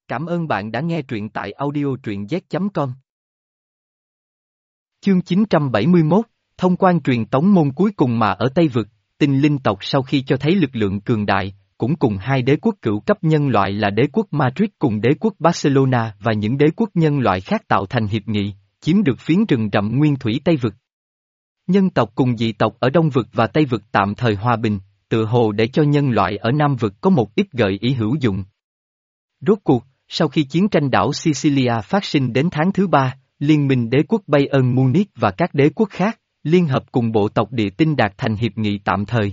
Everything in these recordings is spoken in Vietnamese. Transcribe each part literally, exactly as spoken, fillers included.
Cảm ơn bạn đã nghe truyện tại audio truyện z chấm com. Chương chín trăm bảy mươi mốt, thông quan truyền tống môn cuối cùng mà ở Tây Vực, tinh linh tộc sau khi cho thấy lực lượng cường đại, cũng cùng hai đế quốc cửu cấp nhân loại là đế quốc Madrid cùng đế quốc Barcelona và những đế quốc nhân loại khác tạo thành hiệp nghị, chiếm được phiến rừng rậm nguyên thủy Tây Vực. Nhân tộc cùng dị tộc ở Đông Vực và Tây Vực tạm thời hòa bình, tựa hồ để cho nhân loại ở Nam Vực có một ít gợi ý hữu dụng. Rốt cuộc, sau khi chiến tranh đảo Sicilia phát sinh đến tháng thứ ba, Liên minh đế quốc Bayern Munich và các đế quốc khác, liên hợp cùng bộ tộc địa tinh đạt thành hiệp nghị tạm thời.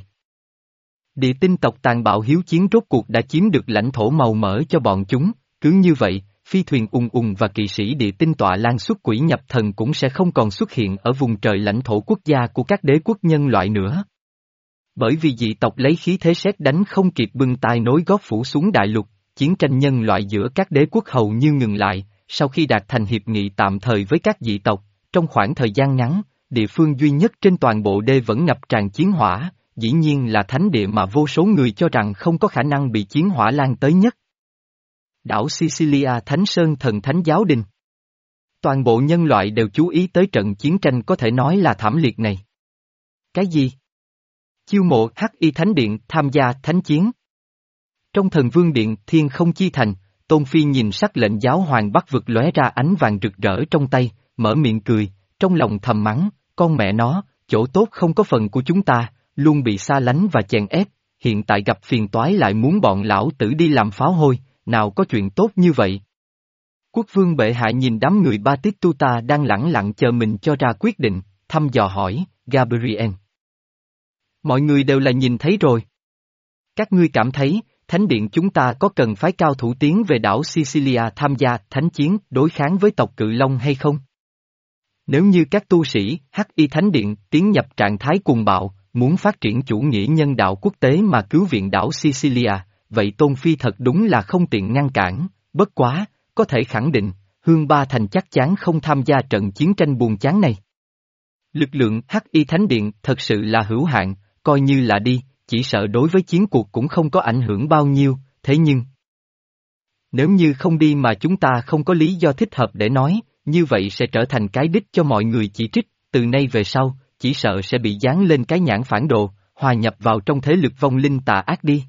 Địa tinh tộc tàn bạo hiếu chiến rốt cuộc đã chiếm được lãnh thổ màu mỡ cho bọn chúng, cứ như vậy, phi thuyền ùng ùng và kỵ sĩ địa tinh tọa lan xuất quỷ nhập thần cũng sẽ không còn xuất hiện ở vùng trời lãnh thổ quốc gia của các đế quốc nhân loại nữa. Bởi vì dị tộc lấy khí thế sét đánh không kịp bưng tai nối gót phủ xuống đại lục, chiến tranh nhân loại giữa các đế quốc hầu như ngừng lại, sau khi đạt thành hiệp nghị tạm thời với các dị tộc, trong khoảng thời gian ngắn, địa phương duy nhất trên toàn bộ đê vẫn ngập tràn chiến hỏa, dĩ nhiên là thánh địa mà vô số người cho rằng không có khả năng bị chiến hỏa lan tới nhất. Đảo Sicilia Thánh Sơn Thần Thánh Giáo Đình. Toàn bộ nhân loại đều chú ý tới trận chiến tranh có thể nói là thảm liệt này. Cái gì? Chiêu mộ Hắc Y Thánh Điện tham gia thánh chiến. Trong Thần Vương Điện Thiên Không Chi Thành, Tôn Phi nhìn sắc lệnh giáo hoàng Bắc Vực lóe ra ánh vàng rực rỡ trong tay, mở miệng cười, trong lòng thầm mắng, con mẹ nó, chỗ tốt không có phần của chúng ta, luôn bị xa lánh và chèn ép, hiện tại gặp phiền toái lại muốn bọn lão tử đi làm pháo hôi, nào có chuyện tốt như vậy. Quốc vương bệ hạ nhìn đám người Batistuta đang lẳng lặng chờ mình cho ra quyết định, thăm dò hỏi, Gabriel. Mọi người đều là nhìn thấy rồi. Các ngươi cảm thấy, Thánh điện chúng ta có cần phái cao thủ tiến về đảo Sicilia tham gia thánh chiến đối kháng với tộc Cự Long hay không? Nếu như các tu sĩ Hắc Y Thánh điện tiến nhập trạng thái cuồng bạo, muốn phát triển chủ nghĩa nhân đạo quốc tế mà cứu viện đảo Sicilia, vậy Tôn Phi thật đúng là không tiện ngăn cản, bất quá, có thể khẳng định, Hương Ba Thành chắc chắn không tham gia trận chiến tranh buồn chán này. Lực lượng Hắc Y Thánh điện thật sự là hữu hạn, coi như là đi, chỉ sợ đối với chiến cuộc cũng không có ảnh hưởng bao nhiêu, thế nhưng... Nếu như không đi mà chúng ta không có lý do thích hợp để nói, như vậy sẽ trở thành cái đích cho mọi người chỉ trích, từ nay về sau, chỉ sợ sẽ bị dán lên cái nhãn phản đồ, hòa nhập vào trong thế lực vong linh tà ác đi.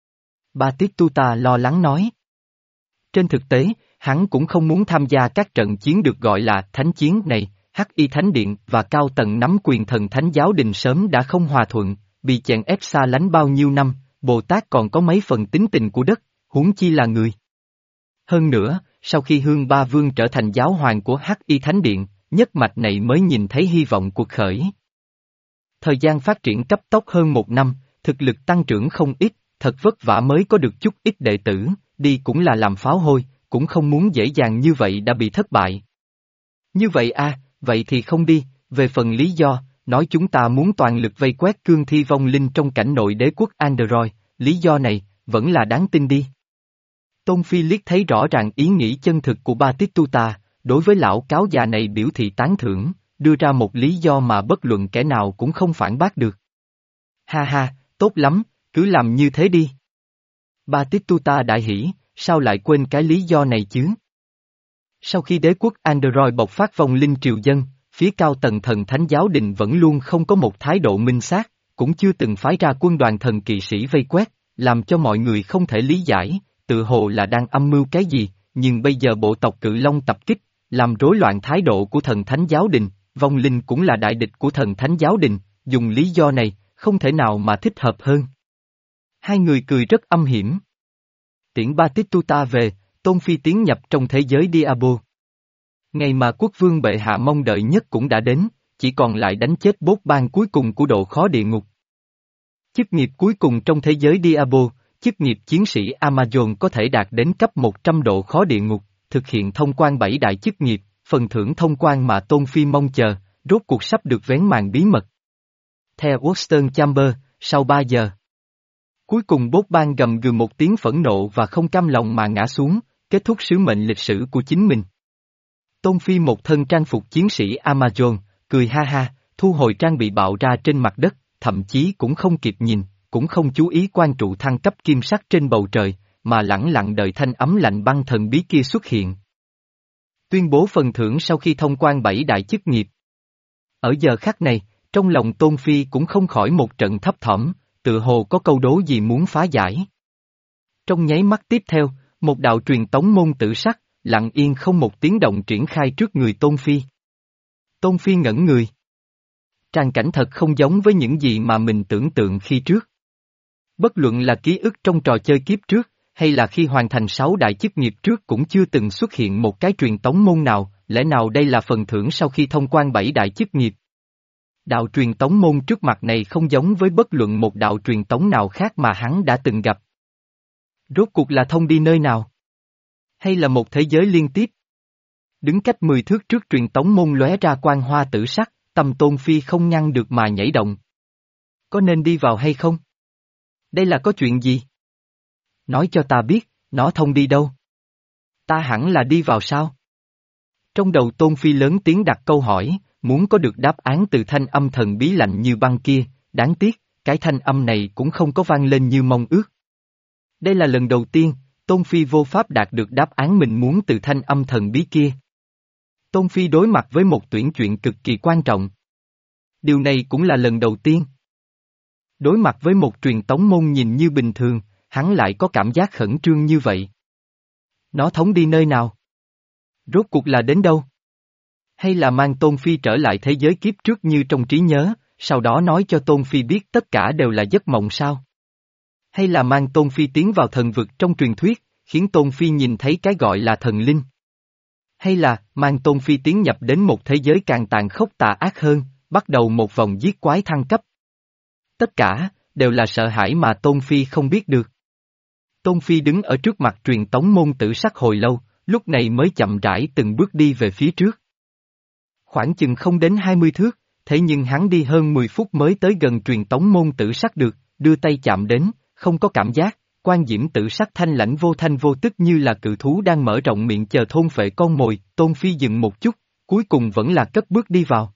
Batistuta lo lắng nói. Trên thực tế, hắn cũng không muốn tham gia các trận chiến được gọi là thánh chiến này, Hắc Y Thánh Điện và cao tầng nắm quyền Thần Thánh Giáo Đình sớm đã không hòa thuận, bị chèn ép xa lánh bao nhiêu năm, Bồ Tát còn có mấy phần tính tình của đất, huống chi là người. Hơn nữa, sau khi Hương Ba Vương trở thành giáo hoàng của Hắc Y Thánh Điện, nhất mạch này mới nhìn thấy hy vọng cuộc khởi. Thời gian phát triển cấp tốc hơn một năm, thực lực tăng trưởng không ít, thật vất vả mới có được chút ít đệ tử, đi cũng là làm pháo hôi, cũng không muốn dễ dàng như vậy đã bị thất bại. Như vậy a, vậy thì không đi, về phần lý do, nói chúng ta muốn toàn lực vây quét cương thi vong linh trong cảnh nội đế quốc Android, lý do này, vẫn là đáng tin đi. Tôn Phi liếc thấy rõ ràng ý nghĩ chân thực của Batistuta, đối với lão cáo già này biểu thị tán thưởng, đưa ra một lý do mà bất luận kẻ nào cũng không phản bác được. Ha ha, tốt lắm, cứ làm như thế đi. Batistuta đại hỉ, sao lại quên cái lý do này chứ? Sau khi đế quốc Android bộc phát vong linh triều dân, phía cao tầng Thần Thánh Giáo Đình vẫn luôn không có một thái độ minh xác, cũng chưa từng phái ra quân đoàn thần kỵ sĩ vây quét, làm cho mọi người không thể lý giải, tự hồ là đang âm mưu cái gì, nhưng bây giờ bộ tộc Cự Long tập kích, làm rối loạn thái độ của Thần Thánh Giáo Đình, vong linh cũng là đại địch của Thần Thánh Giáo Đình, dùng lý do này, không thể nào mà thích hợp hơn. Hai người cười rất âm hiểm. Tiễn Batistuta về, Tôn Phi tiến nhập trong thế giới Diablo. Ngày mà quốc vương bệ hạ mong đợi nhất cũng đã đến, chỉ còn lại đánh chết bốt ban cuối cùng của độ khó địa ngục. Chức nghiệp cuối cùng trong thế giới Diablo, chức nghiệp chiến sĩ Amazon có thể đạt đến cấp một trăm độ khó địa ngục, thực hiện thông quan bảy đại chức nghiệp, phần thưởng thông quan mà Tôn Phi mong chờ, rốt cuộc sắp được vén màn bí mật. Theo Western Chamber, sau ba giờ. Cuối cùng bốt ban gầm gừ một tiếng phẫn nộ và không cam lòng mà ngã xuống, kết thúc sứ mệnh lịch sử của chính mình. Tôn Phi một thân trang phục chiến sĩ Amazon, cười ha ha, thu hồi trang bị bạo ra trên mặt đất, thậm chí cũng không kịp nhìn, cũng không chú ý quan trụ thăng cấp kim sắc trên bầu trời, mà lẳng lặng đợi thanh ấm lạnh băng thần bí kia xuất hiện. Tuyên bố phần thưởng sau khi thông quan bảy đại chức nghiệp. Ở giờ khắc này, trong lòng Tôn Phi cũng không khỏi một trận thấp thỏm, tựa hồ có câu đố gì muốn phá giải. Trong nháy mắt tiếp theo, một đạo truyền tống môn tử sắc, lặng yên không một tiếng động triển khai trước người Tôn Phi. Tôn Phi ngẩn người. Tràng cảnh thật không giống với những gì mà mình tưởng tượng khi trước. Bất luận là ký ức trong trò chơi kiếp trước, hay là khi hoàn thành sáu đại chức nghiệp trước cũng chưa từng xuất hiện một cái truyền tống môn nào, lẽ nào đây là phần thưởng sau khi thông quan bảy đại chức nghiệp? Đạo truyền tống môn trước mặt này không giống với bất luận một đạo truyền tống nào khác mà hắn đã từng gặp. Rốt cuộc là thông đi nơi nào? Hay là một thế giới liên tiếp? Đứng cách mười thước trước truyền tống môn lóe ra quang hoa tử sắc, tâm Tôn Phi không ngăn được mà nhảy động. Có nên đi vào hay không? Đây là có chuyện gì? Nói cho ta biết, nó thông đi đâu? Ta hẳn là đi vào sao? Trong đầu Tôn Phi lớn tiếng đặt câu hỏi, muốn có được đáp án từ thanh âm thần bí lạnh như băng kia, đáng tiếc, cái thanh âm này cũng không có vang lên như mong ước. Đây là lần đầu tiên, Tôn Phi vô pháp đạt được đáp án mình muốn từ thanh âm thần bí kia. Tôn Phi đối mặt với một tuyển chuyện cực kỳ quan trọng. Điều này cũng là lần đầu tiên. Đối mặt với một truyền tống môn nhìn như bình thường, hắn lại có cảm giác khẩn trương như vậy. Nó thống đi nơi nào? Rốt cuộc là đến đâu? Hay là mang Tôn Phi trở lại thế giới kiếp trước như trong trí nhớ, sau đó nói cho Tôn Phi biết tất cả đều là giấc mộng sao? Hay là mang Tôn Phi tiến vào thần vực trong truyền thuyết, khiến Tôn Phi nhìn thấy cái gọi là thần linh? Hay là mang Tôn Phi tiến nhập đến một thế giới càng tàn khốc tà ác hơn, bắt đầu một vòng giết quái thăng cấp? Tất cả, đều là sợ hãi mà Tôn Phi không biết được. Tôn Phi đứng ở trước mặt truyền tống môn tử sắc hồi lâu, lúc này mới chậm rãi từng bước đi về phía trước. Khoảng chừng không đến hai mươi thước, thế nhưng hắn đi hơn mười phút mới tới gần truyền tống môn tử sắc được, đưa tay chạm đến, không có cảm giác, quan diễm tử sắc thanh lãnh vô thanh vô tức như là cự thú đang mở rộng miệng chờ thôn phệ con mồi, Tôn Phi dừng một chút, cuối cùng vẫn là cất bước đi vào.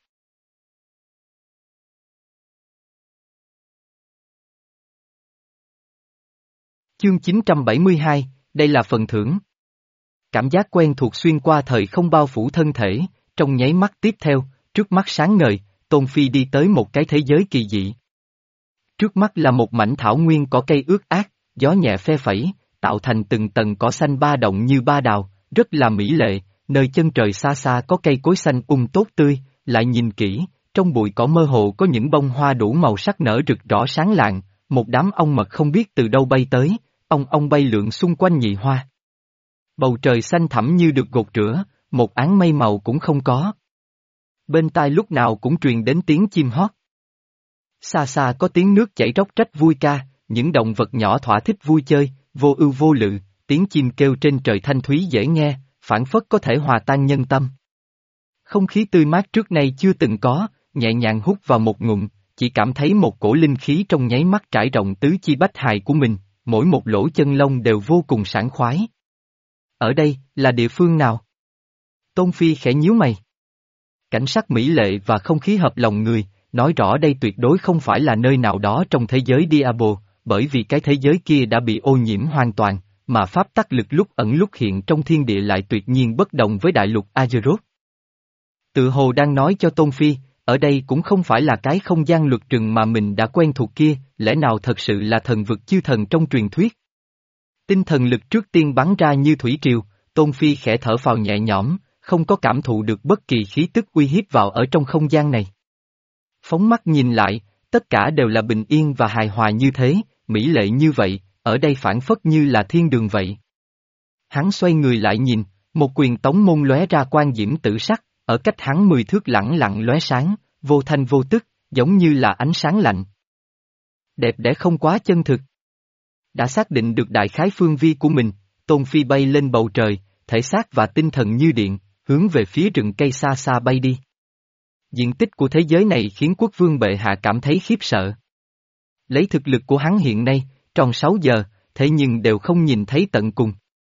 Chương chín trăm bảy mươi hai, đây là phần thưởng. Cảm giác quen thuộc xuyên qua thời không bao phủ thân thể, trong nháy mắt tiếp theo, trước mắt sáng ngời, Tôn Phi đi tới một cái thế giới kỳ dị. Trước mắt là một mảnh thảo nguyên cỏ cây ướt át, gió nhẹ phe phẩy, tạo thành từng tầng cỏ xanh ba động như ba đào, rất là mỹ lệ, nơi chân trời xa xa có cây cối xanh um tốt tươi, lại nhìn kỹ, trong bụi cỏ mơ hồ có những bông hoa đủ màu sắc nở rực rõ sáng lạng, một đám ong mật không biết từ đâu bay tới, ong ong bay lượn xung quanh nhị hoa. Bầu trời xanh thẳm như được gột rửa, một áng mây màu cũng không có. Bên tai lúc nào cũng truyền đến tiếng chim hót. Xa xa có tiếng nước chảy róc rách vui ca, những động vật nhỏ thỏa thích vui chơi, vô ưu vô lự, tiếng chim kêu trên trời thanh thúy dễ nghe, phảng phất có thể hòa tan nhân tâm. Không khí tươi mát trước nay chưa từng có, nhẹ nhàng hút vào một ngụm, chỉ cảm thấy một cổ linh khí trong nháy mắt trải rộng tứ chi bách hài của mình, mỗi một lỗ chân lông đều vô cùng sảng khoái. Ở đây, là địa phương nào? Tôn Phi khẽ nhíu mày. Cảnh sắc mỹ lệ và không khí hợp lòng người, nói rõ đây tuyệt đối không phải là nơi nào đó trong thế giới Diablo, bởi vì cái thế giới kia đã bị ô nhiễm hoàn toàn, mà pháp tắc lực lúc ẩn lúc hiện trong thiên địa lại tuyệt nhiên bất đồng với đại lục Azeroth. Tự hồ đang nói cho Tôn Phi, ở đây cũng không phải là cái không gian luật rừng mà mình đã quen thuộc kia, lẽ nào thật sự là thần vực chư thần trong truyền thuyết? Tinh thần lực trước tiên bắn ra như thủy triều, Tôn Phi khẽ thở phào nhẹ nhõm, không có cảm thụ được bất kỳ khí tức uy hiếp vào ở trong không gian này. Phóng mắt nhìn lại, tất cả đều là bình yên và hài hòa như thế, mỹ lệ như vậy, ở đây phảng phất như là thiên đường vậy. Hắn xoay người lại nhìn, một quyền tống môn lóe ra quang diễm tử sắc, ở cách hắn mười thước lẳng lặng lóe sáng, vô thanh vô tức, giống như là ánh sáng lạnh. Đẹp đẽ không quá chân thực. Đã xác định được đại khái phương vi của mình, Tôn Phi bay lên bầu trời, thể xác và tinh thần như điện, hướng về phía rừng cây xa xa bay đi. Diện tích của thế giới này khiến quốc vương bệ hạ cảm thấy khiếp sợ. Lấy thực lực của hắn hiện nay, tròn sáu giờ, thế nhưng đều không nhìn thấy tận cùng.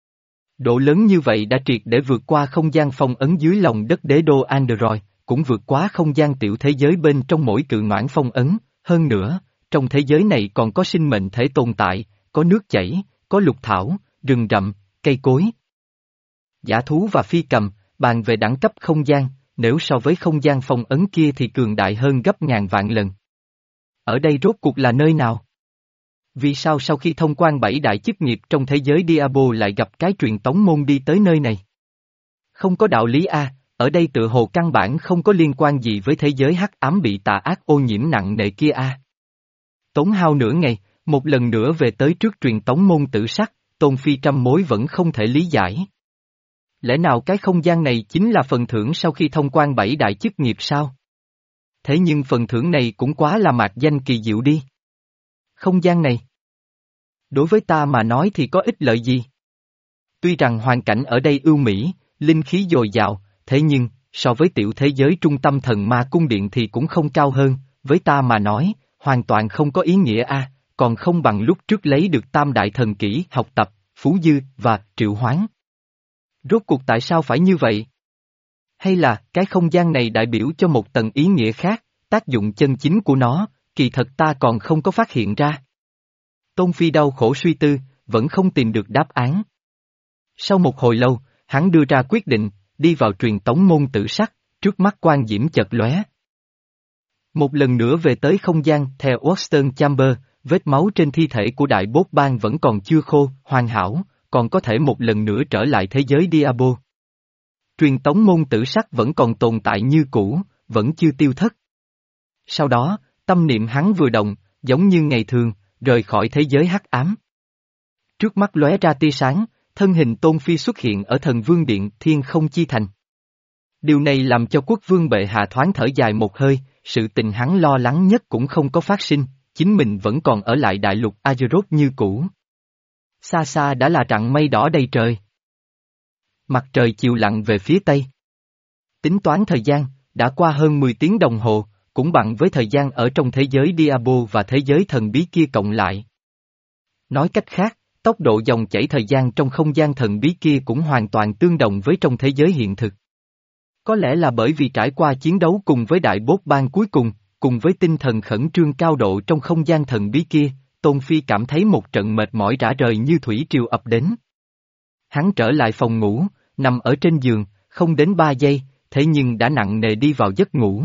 Độ lớn như vậy đã triệt để vượt qua không gian phong ấn dưới lòng đất đế đô Android, cũng vượt quá không gian tiểu thế giới bên trong mỗi cự noãn phong ấn, hơn nữa, trong thế giới này còn có sinh mệnh thể tồn tại, có nước chảy, có lục thảo, rừng rậm, cây cối. Dã thú và phi cầm, bàn về đẳng cấp không gian, nếu so với không gian phong ấn kia thì cường đại hơn gấp ngàn vạn lần. Ở đây rốt cuộc là nơi nào? Vì sao sau khi thông quan bảy đại chức nghiệp trong thế giới Diablo lại gặp cái truyền tống môn đi tới nơi này? Không có đạo lý a, ở đây tự hồ căn bản không có liên quan gì với thế giới hắc ám bị tà ác ô nhiễm nặng nề kia a. Tốn hao nửa ngày, một lần nữa về tới trước truyền tống môn tử sắc, Tôn Phi trăm mối vẫn không thể lý giải. Lẽ nào cái không gian này chính là phần thưởng sau khi thông quan bảy đại chức nghiệp sao? Thế nhưng phần thưởng này cũng quá là mạc danh kỳ diệu đi. Không gian này, đối với ta mà nói thì có ích lợi gì? Tuy rằng hoàn cảnh ở đây ưu mỹ, linh khí dồi dào, thế nhưng, so với tiểu thế giới trung tâm thần ma cung điện thì cũng không cao hơn, với ta mà nói, hoàn toàn không có ý nghĩa a, còn không bằng lúc trước lấy được tam đại thần kỹ học tập, phú dư và triệu hoán. Rốt cuộc tại sao phải như vậy? Hay là cái không gian này đại biểu cho một tầng ý nghĩa khác, tác dụng chân chính của nó, kỳ thật ta còn không có phát hiện ra. Tôn Phi đau khổ suy tư, vẫn không tìm được đáp án. Sau một hồi lâu, hắn đưa ra quyết định, đi vào truyền tống môn tử sắc, trước mắt quan diễm chợt lóe. Một lần nữa về tới không gian theo Western Chamber, vết máu trên thi thể của đại bốt bang vẫn còn chưa khô, hoàn hảo, còn có thể một lần nữa trở lại thế giới Diablo. Truyền tống môn tử sắc vẫn còn tồn tại như cũ, vẫn chưa tiêu thất. Sau đó, tâm niệm hắn vừa động, giống như ngày thường, rời khỏi thế giới hắc ám. Trước mắt lóe ra tia sáng, thân hình Tôn Phi xuất hiện ở thần vương điện Thiên Không Chi Thành. Điều này làm cho quốc vương bệ hạ thoáng thở dài một hơi, sự tình hắn lo lắng nhất cũng không có phát sinh, chính mình vẫn còn ở lại đại lục Azeroth như cũ. Xa xa đã là rặng mây đỏ đầy trời. Mặt trời chiều lặn về phía tây. Tính toán thời gian, đã qua hơn mười tiếng đồng hồ, cũng bằng với thời gian ở trong thế giới Diablo và thế giới thần bí kia cộng lại. Nói cách khác, tốc độ dòng chảy thời gian trong không gian thần bí kia cũng hoàn toàn tương đồng với trong thế giới hiện thực. Có lẽ là bởi vì trải qua chiến đấu cùng với đại bốt bang cuối cùng, cùng với tinh thần khẩn trương cao độ trong không gian thần bí kia, Tôn Phi cảm thấy một trận mệt mỏi rã rời như thủy triều ập đến. Hắn trở lại phòng ngủ, nằm ở trên giường, không đến ba giây, thế nhưng đã nặng nề đi vào giấc ngủ.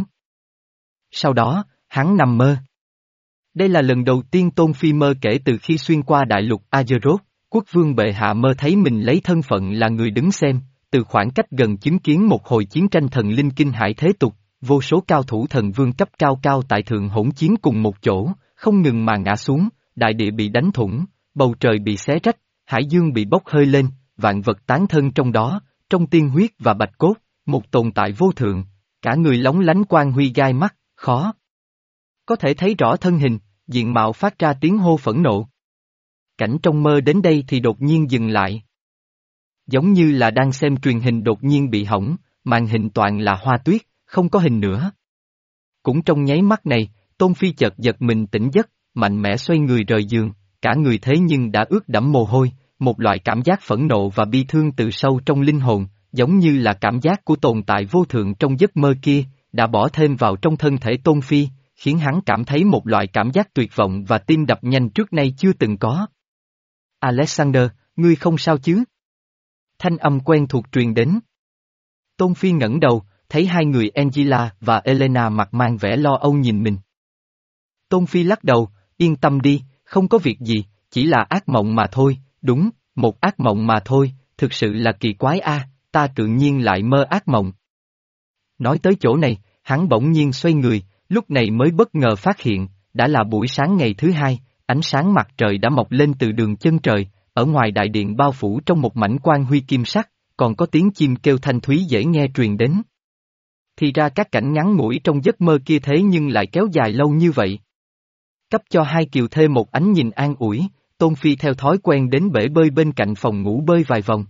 Sau đó, hắn nằm mơ. Đây là lần đầu tiên Tôn Phi mơ kể từ khi xuyên qua đại lục Azeroth, quốc vương bệ hạ mơ thấy mình lấy thân phận là người đứng xem, từ khoảng cách gần chứng kiến một hồi chiến tranh thần linh kinh hải thế tục, vô số cao thủ thần vương cấp cao cao tại thượng hỗn chiến cùng một chỗ, không ngừng mà ngã xuống, đại địa bị đánh thủng, bầu trời bị xé rách, hải dương bị bốc hơi lên, vạn vật tán thân trong đó, trong tiên huyết và bạch cốt, một tồn tại vô thượng, cả người lóng lánh quang huy gai mắt, khó có thể thấy rõ thân hình, diện mạo phát ra tiếng hô phẫn nộ. Cảnh trong mơ đến đây thì đột nhiên dừng lại. Giống như là đang xem truyền hình đột nhiên bị hỏng, màn hình toàn là hoa tuyết, không có hình nữa. Cũng trong nháy mắt này, Tôn Phi chợt giật mình tỉnh giấc, mạnh mẽ xoay người rời giường, cả người thế nhưng đã ướt đẫm mồ hôi, một loại cảm giác phẫn nộ và bi thương từ sâu trong linh hồn, giống như là cảm giác của tồn tại vô thượng trong giấc mơ kia, đã bỏ thêm vào trong thân thể Tôn Phi, khiến hắn cảm thấy một loại cảm giác tuyệt vọng và tim đập nhanh trước nay chưa từng có. Alexander, ngươi không sao chứ? Thanh âm quen thuộc truyền đến. Tôn Phi ngẩng đầu, thấy hai người Angela và Elena mặt mang vẻ lo âu nhìn mình. Tôn Phi lắc đầu, yên tâm đi, không có việc gì, chỉ là ác mộng mà thôi, đúng, một ác mộng mà thôi, thực sự là kỳ quái a, ta tự nhiên lại mơ ác mộng. Nói tới chỗ này, hắn bỗng nhiên xoay người, lúc này mới bất ngờ phát hiện, đã là buổi sáng ngày thứ hai, ánh sáng mặt trời đã mọc lên từ đường chân trời, ở ngoài đại điện bao phủ trong một mảnh quang huy kim sắc, còn có tiếng chim kêu thanh thúy dễ nghe truyền đến. Thì ra các cảnh ngắn ngủi trong giấc mơ kia thế nhưng lại kéo dài lâu như vậy. Cấp cho hai kiều thê một ánh nhìn an ủi, Tôn Phi theo thói quen đến bể bơi bên cạnh phòng ngủ bơi vài vòng.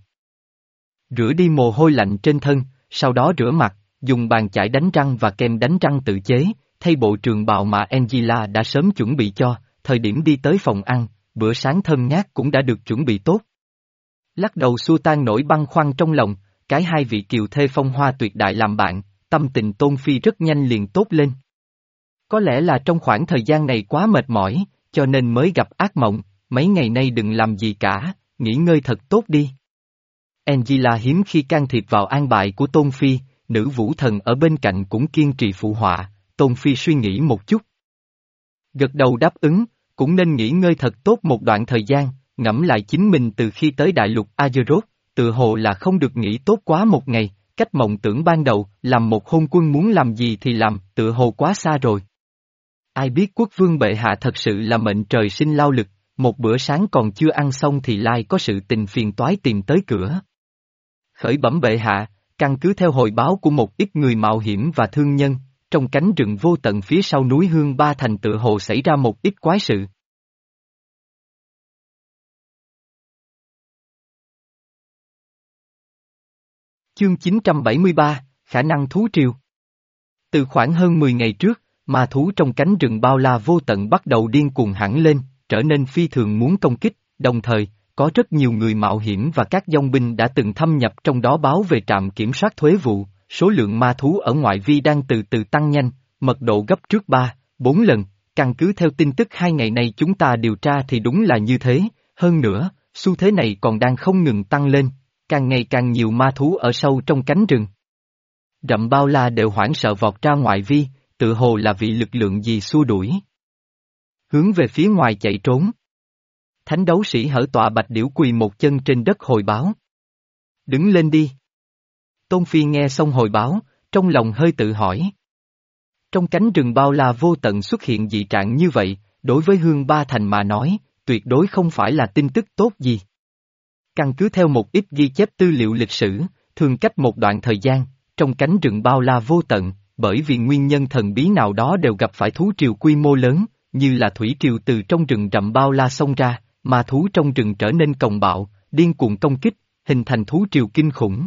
Rửa đi mồ hôi lạnh trên thân, sau đó rửa mặt, dùng bàn chải đánh răng và kem đánh răng tự chế, thay bộ trường bào mà Angela đã sớm chuẩn bị cho, thời điểm đi tới phòng ăn, bữa sáng thơm ngát cũng đã được chuẩn bị tốt. Lắc đầu xua tan nỗi băn khoăn trong lòng, cái hai vị kiều thê phong hoa tuyệt đại làm bạn, tâm tình Tôn Phi rất nhanh liền tốt lên. Có lẽ là trong khoảng thời gian này quá mệt mỏi, cho nên mới gặp ác mộng, mấy ngày nay đừng làm gì cả, nghỉ ngơi thật tốt đi. Angela hiếm khi can thiệp vào an bài của Tôn Phi, nữ vũ thần ở bên cạnh cũng kiên trì phụ họa. Tôn Phi suy nghĩ một chút. Gật đầu đáp ứng, cũng nên nghỉ ngơi thật tốt một đoạn thời gian, ngẫm lại chính mình từ khi tới đại lục Azeroth, tự hồ là không được nghỉ tốt quá một ngày, cách mộng tưởng ban đầu, làm một hôn quân muốn làm gì thì làm, tự hồ quá xa rồi. Ai biết quốc vương bệ hạ thật sự là mệnh trời sinh lao lực, một bữa sáng còn chưa ăn xong thì lai có sự tình phiền toái tìm tới cửa. Khởi bẩm bệ hạ, căn cứ theo hồi báo của một ít người mạo hiểm và thương nhân, trong cánh rừng vô tận phía sau núi Hương Ba Thành tự hồ xảy ra một ít quái sự. Chương chín trăm bảy mươi ba, khả năng thú triều. Từ khoảng hơn mười ngày trước, ma thú trong cánh rừng bao la vô tận bắt đầu điên cuồng hẳn lên, trở nên phi thường muốn công kích, đồng thời, có rất nhiều người mạo hiểm và các dòng binh đã từng thâm nhập trong đó báo về trạm kiểm soát thuế vụ, số lượng ma thú ở ngoại vi đang từ từ tăng nhanh, mật độ gấp trước ba, bốn lần, căn cứ theo tin tức hai ngày nay chúng ta điều tra thì đúng là như thế, hơn nữa, xu thế này còn đang không ngừng tăng lên, càng ngày càng nhiều ma thú ở sâu trong cánh rừng. Rậm bao la đều hoảng sợ vọt ra ngoại vi, tự hồ là vị lực lượng gì xua đuổi. Hướng về phía ngoài chạy trốn. Thánh đấu sĩ hở tọa bạch điểu quỳ một chân trên đất hồi báo. Đứng lên đi. Tôn Phi nghe xong hồi báo, trong lòng hơi tự hỏi. Trong cánh rừng bao la vô tận xuất hiện dị trạng như vậy, đối với Hương Ba Thành mà nói, tuyệt đối không phải là tin tức tốt gì. Căn cứ theo một ít ghi chép tư liệu lịch sử, thường cách một đoạn thời gian, trong cánh rừng bao la vô tận, bởi vì nguyên nhân thần bí nào đó đều gặp phải thú triều quy mô lớn, như là thủy triều từ trong rừng rậm bao la xông ra, ma thú trong rừng trở nên cồng bạo, điên cuồng công kích, hình thành thú triều kinh khủng.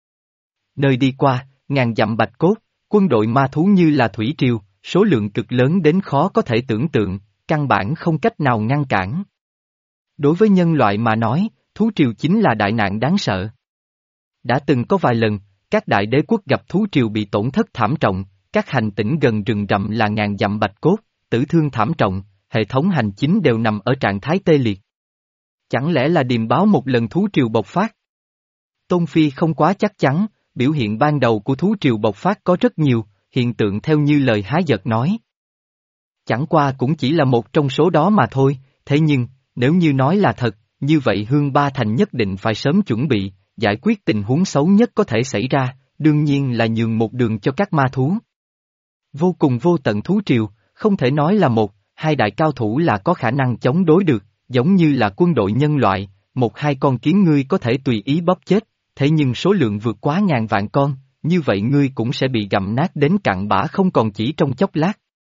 Nơi đi qua, ngàn dặm bạch cốt, quân đội ma thú như là thủy triều, số lượng cực lớn đến khó có thể tưởng tượng, căn bản không cách nào ngăn cản. Đối với nhân loại mà nói, thú triều chính là đại nạn đáng sợ. Đã từng có vài lần, các đại đế quốc gặp thú triều bị tổn thất thảm trọng, các hành tinh gần rừng rậm là ngàn dặm bạch cốt, tử thương thảm trọng, hệ thống hành chính đều nằm ở trạng thái tê liệt. Chẳng lẽ là điềm báo một lần thú triều bộc phát? Tôn Phi không quá chắc chắn, biểu hiện ban đầu của thú triều bộc phát có rất nhiều, hiện tượng theo như lời Hái Giật nói. Chẳng qua cũng chỉ là một trong số đó mà thôi, thế nhưng, nếu như nói là thật, như vậy Hương Ba Thành nhất định phải sớm chuẩn bị, giải quyết tình huống xấu nhất có thể xảy ra, đương nhiên là nhường một đường cho các ma thú. Vô cùng vô tận thú triều, không thể nói là một, hai đại cao thủ là có khả năng chống đối được, giống như là quân đội nhân loại, một hai con kiến ngươi có thể tùy ý bóp chết, thế nhưng số lượng vượt quá ngàn vạn con, như vậy ngươi cũng sẽ bị gặm nát đến cặn bã không còn chỉ trong chốc lát.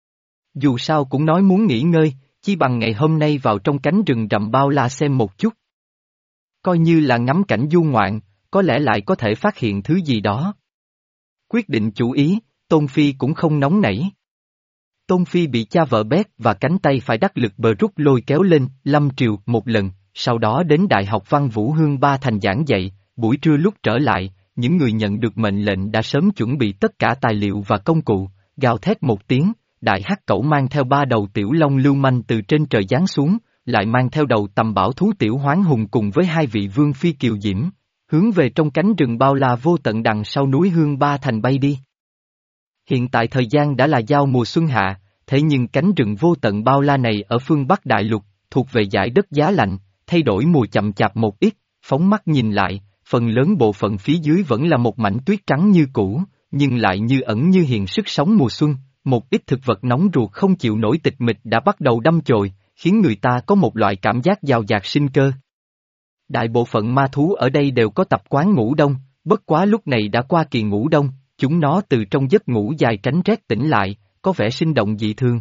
Dù sao cũng nói muốn nghỉ ngơi, chi bằng ngày hôm nay vào trong cánh rừng rậm bao la xem một chút. Coi như là ngắm cảnh du ngoạn, có lẽ lại có thể phát hiện thứ gì đó. Quyết định chủ ý, Tôn Phi cũng không nóng nảy. Tôn Phi bị cha vợ bét và cánh tay phải đắc lực bờ rút lôi kéo lên, lâm triều một lần, sau đó đến Đại học Văn Vũ Hương Ba Thành giảng dạy, buổi trưa lúc trở lại, những người nhận được mệnh lệnh đã sớm chuẩn bị tất cả tài liệu và công cụ, gào thét một tiếng, đại hắc cẩu mang theo ba đầu tiểu long lưu manh từ trên trời giáng xuống, lại mang theo đầu tầm bảo thú tiểu hoán hùng cùng với hai vị vương phi kiều diễm, hướng về trong cánh rừng bao la vô tận đằng sau núi Hương Ba Thành bay đi. Hiện tại thời gian đã là giao mùa xuân hạ, thế nhưng cánh rừng vô tận bao la này ở phương Bắc Đại Lục, thuộc về dải đất giá lạnh, thay đổi mùa chậm chạp một ít, phóng mắt nhìn lại, phần lớn bộ phận phía dưới vẫn là một mảnh tuyết trắng như cũ, nhưng lại như ẩn như hiện sức sống mùa xuân, một ít thực vật nóng ruột không chịu nổi tịch mịch đã bắt đầu đâm chồi, khiến người ta có một loại cảm giác giàu dạt sinh cơ. Đại bộ phận ma thú ở đây đều có tập quán ngủ đông, bất quá lúc này đã qua kỳ ngủ đông, chúng nó từ trong giấc ngủ dài tránh rét tỉnh lại, có vẻ sinh động dị thường.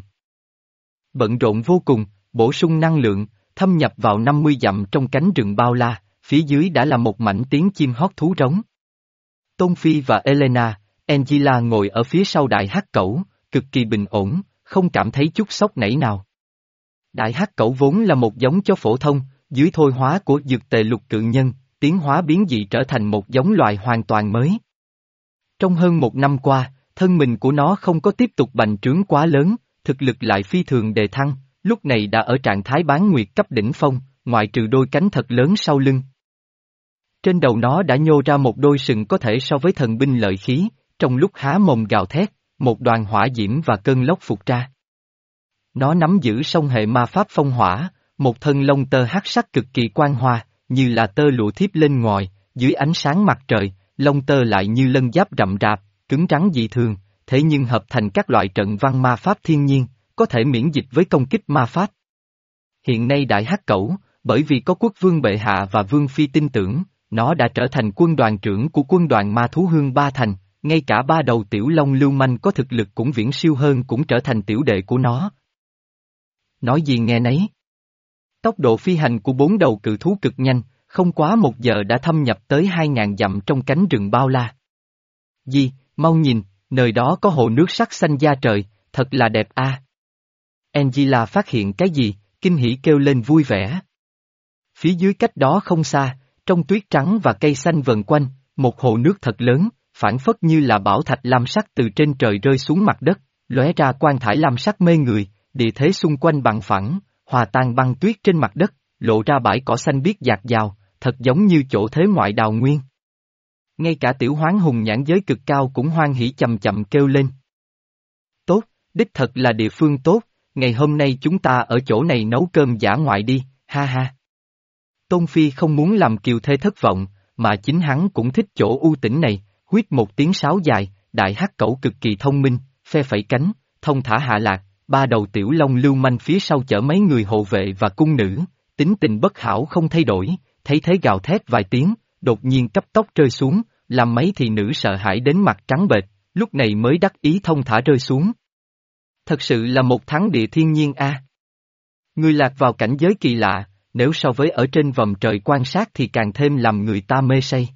Bận rộn vô cùng, bổ sung năng lượng, thâm nhập vào năm mươi dặm trong cánh rừng bao la, phía dưới đã là một mảnh tiếng chim hót thú trống. Tôn Phi và Elena, Angela ngồi ở phía sau đại hắc cẩu, cực kỳ bình ổn, không cảm thấy chút sốc nảy nào. Đại hắc cẩu vốn là một giống chó phổ thông, dưới thôi hóa của dược tề lục cự nhân, tiến hóa biến dị trở thành một giống loài hoàn toàn mới. Trong hơn một năm qua, thân mình của nó không có tiếp tục bành trướng quá lớn, thực lực lại phi thường đề thăng, lúc này đã ở trạng thái bán nguyệt cấp đỉnh phong, ngoại trừ đôi cánh thật lớn sau lưng. Trên đầu nó đã nhô ra một đôi sừng có thể so với thần binh lợi khí, trong lúc há mồm gào thét, một đoàn hỏa diễm và cơn lốc phụt ra. Nó nắm giữ song hệ ma pháp phong hỏa, một thân lông tơ hắc sắc cực kỳ quang hoa, như là tơ lụa thiếp lên ngòi, dưới ánh sáng mặt trời, lông tơ lại như lân giáp rậm rạp, cứng rắn dị thường, thế nhưng hợp thành các loại trận văn ma pháp thiên nhiên, có thể miễn dịch với công kích ma pháp. Hiện nay Đại Hắc Cẩu, bởi vì có quốc vương bệ hạ và vương phi tin tưởng, nó đã trở thành quân đoàn trưởng của quân đoàn ma thú hương ba thành, ngay cả ba đầu tiểu long lưu manh có thực lực cũng viễn siêu hơn cũng trở thành tiểu đệ của nó. Nói gì nghe nấy. Tốc độ phi hành của bốn đầu cự thú cực nhanh, không quá một giờ đã thâm nhập tới hai ngàn dặm trong cánh rừng bao la. Di, mau nhìn, nơi đó có hồ nước sắc xanh da trời, thật là đẹp a. À. Angela phát hiện cái gì, kinh hỉ kêu lên vui vẻ. Phía dưới cách đó không xa, trong tuyết trắng và cây xanh vần quanh, một hồ nước thật lớn, phảng phất như là bảo thạch lam sắc từ trên trời rơi xuống mặt đất, lóe ra quang thải lam sắc mê người, địa thế xung quanh bằng phẳng, hòa tan băng tuyết trên mặt đất, lộ ra bãi cỏ xanh biếc dạt dào, thật giống như chỗ thế ngoại đào nguyên. Ngay cả tiểu hoán hùng nhãn giới cực cao cũng hoan hỉ chậm chậm kêu lên. Tốt, đích thật là địa phương tốt, ngày hôm nay chúng ta ở chỗ này nấu cơm dã ngoại đi, ha ha. Tôn Phi không muốn làm Kiều Thê thất vọng, mà chính hắn cũng thích chỗ u tĩnh này, huýt một tiếng sáo dài, Đại Hắc Cẩu cực kỳ thông minh, phe phẩy cánh, thông thả hạ lạc, ba đầu tiểu long lưu manh phía sau chở mấy người hộ vệ và cung nữ, tính tình bất hảo không thay đổi, thấy thế gào thét vài tiếng, đột nhiên cấp tốc rơi xuống, làm mấy thị nữ sợ hãi đến mặt trắng bệch, lúc này mới đắc ý thông thả rơi xuống. Thật sự là một thắng địa thiên nhiên a. Người lạc vào cảnh giới kỳ lạ, nếu so với ở trên vòm trời quan sát thì càng thêm làm người ta mê say.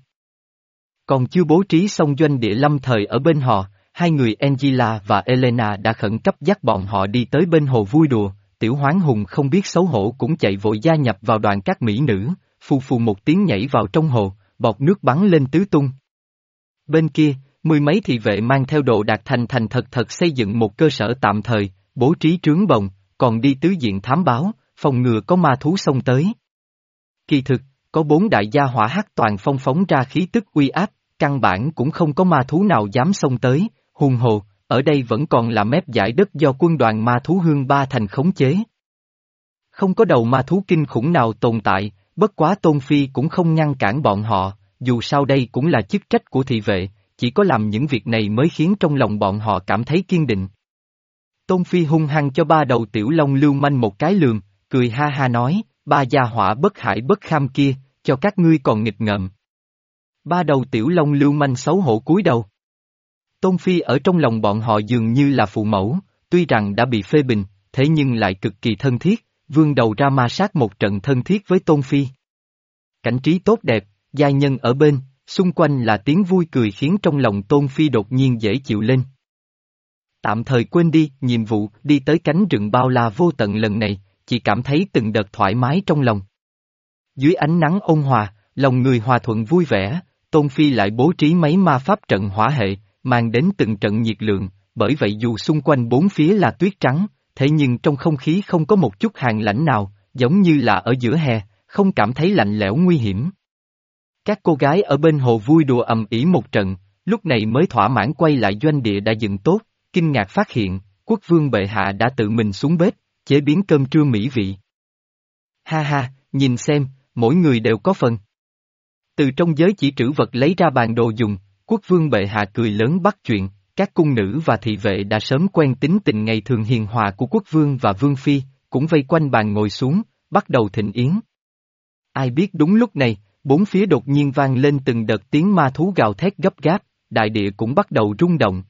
Còn chưa bố trí xong doanh địa lâm thời ở bên họ, hai người Angela và Elena đã khẩn cấp dắt bọn họ đi tới bên hồ vui đùa, tiểu hoán hùng không biết xấu hổ cũng chạy vội gia nhập vào đoàn các mỹ nữ, phù phù một tiếng nhảy vào trong hồ, bọt nước bắn lên tứ tung. Bên kia, mười mấy thị vệ mang theo đồ đạc thành thành thật thật xây dựng một cơ sở tạm thời, bố trí trướng bồng, còn đi tứ diện thám báo, phòng ngừa có ma thú xông tới. Kỳ thực, có bốn đại gia hỏa hắc toàn phong phóng ra khí tức uy áp, căn bản cũng không có ma thú nào dám xông tới, huống hồ, ở đây vẫn còn là mép dải đất do quân đoàn ma thú hương ba thành khống chế. Không có đầu ma thú kinh khủng nào tồn tại, bất quá Tôn Phi cũng không ngăn cản bọn họ, dù sao đây cũng là chức trách của thị vệ, chỉ có làm những việc này mới khiến trong lòng bọn họ cảm thấy kiên định. Tôn Phi hung hăng cho ba đầu tiểu long lưu manh một cái lườm, cười ha ha nói, ba gia hỏa bất hại bất kham kia, cho các ngươi còn nghịch ngợm. Ba đầu tiểu long lưu manh xấu hổ cúi đầu. Tôn Phi ở trong lòng bọn họ dường như là phụ mẫu, tuy rằng đã bị phê bình, thế nhưng lại cực kỳ thân thiết, vươn đầu ra ma sát một trận thân thiết với Tôn Phi. Cảnh trí tốt đẹp, giai nhân ở bên, xung quanh là tiếng vui cười khiến trong lòng Tôn Phi đột nhiên dễ chịu lên. Tạm thời quên đi, nhiệm vụ đi tới cánh rừng bao la vô tận lần này, chỉ cảm thấy từng đợt thoải mái trong lòng. Dưới ánh nắng ôn hòa, lòng người hòa thuận vui vẻ, Tôn Phi lại bố trí mấy ma pháp trận hỏa hệ, mang đến từng trận nhiệt lượng, bởi vậy dù xung quanh bốn phía là tuyết trắng, thế nhưng trong không khí không có một chút hàn lãnh nào, giống như là ở giữa hè, không cảm thấy lạnh lẽo nguy hiểm. Các cô gái ở bên hồ vui đùa ầm ĩ một trận, lúc này mới thỏa mãn quay lại doanh địa đã dựng tốt, kinh ngạc phát hiện, quốc vương bệ hạ đã tự mình xuống bếp, chế biến cơm trưa mỹ vị. Ha ha, nhìn xem, mỗi người đều có phần. Từ trong giới chỉ trữ vật lấy ra bàn đồ dùng, quốc vương bệ hạ cười lớn bắt chuyện, các cung nữ và thị vệ đã sớm quen tính tình ngày thường hiền hòa của quốc vương và vương phi, cũng vây quanh bàn ngồi xuống, bắt đầu thịnh yến. Ai biết đúng lúc này, bốn phía đột nhiên vang lên từng đợt tiếng ma thú gào thét gấp gáp, đại địa cũng bắt đầu rung động.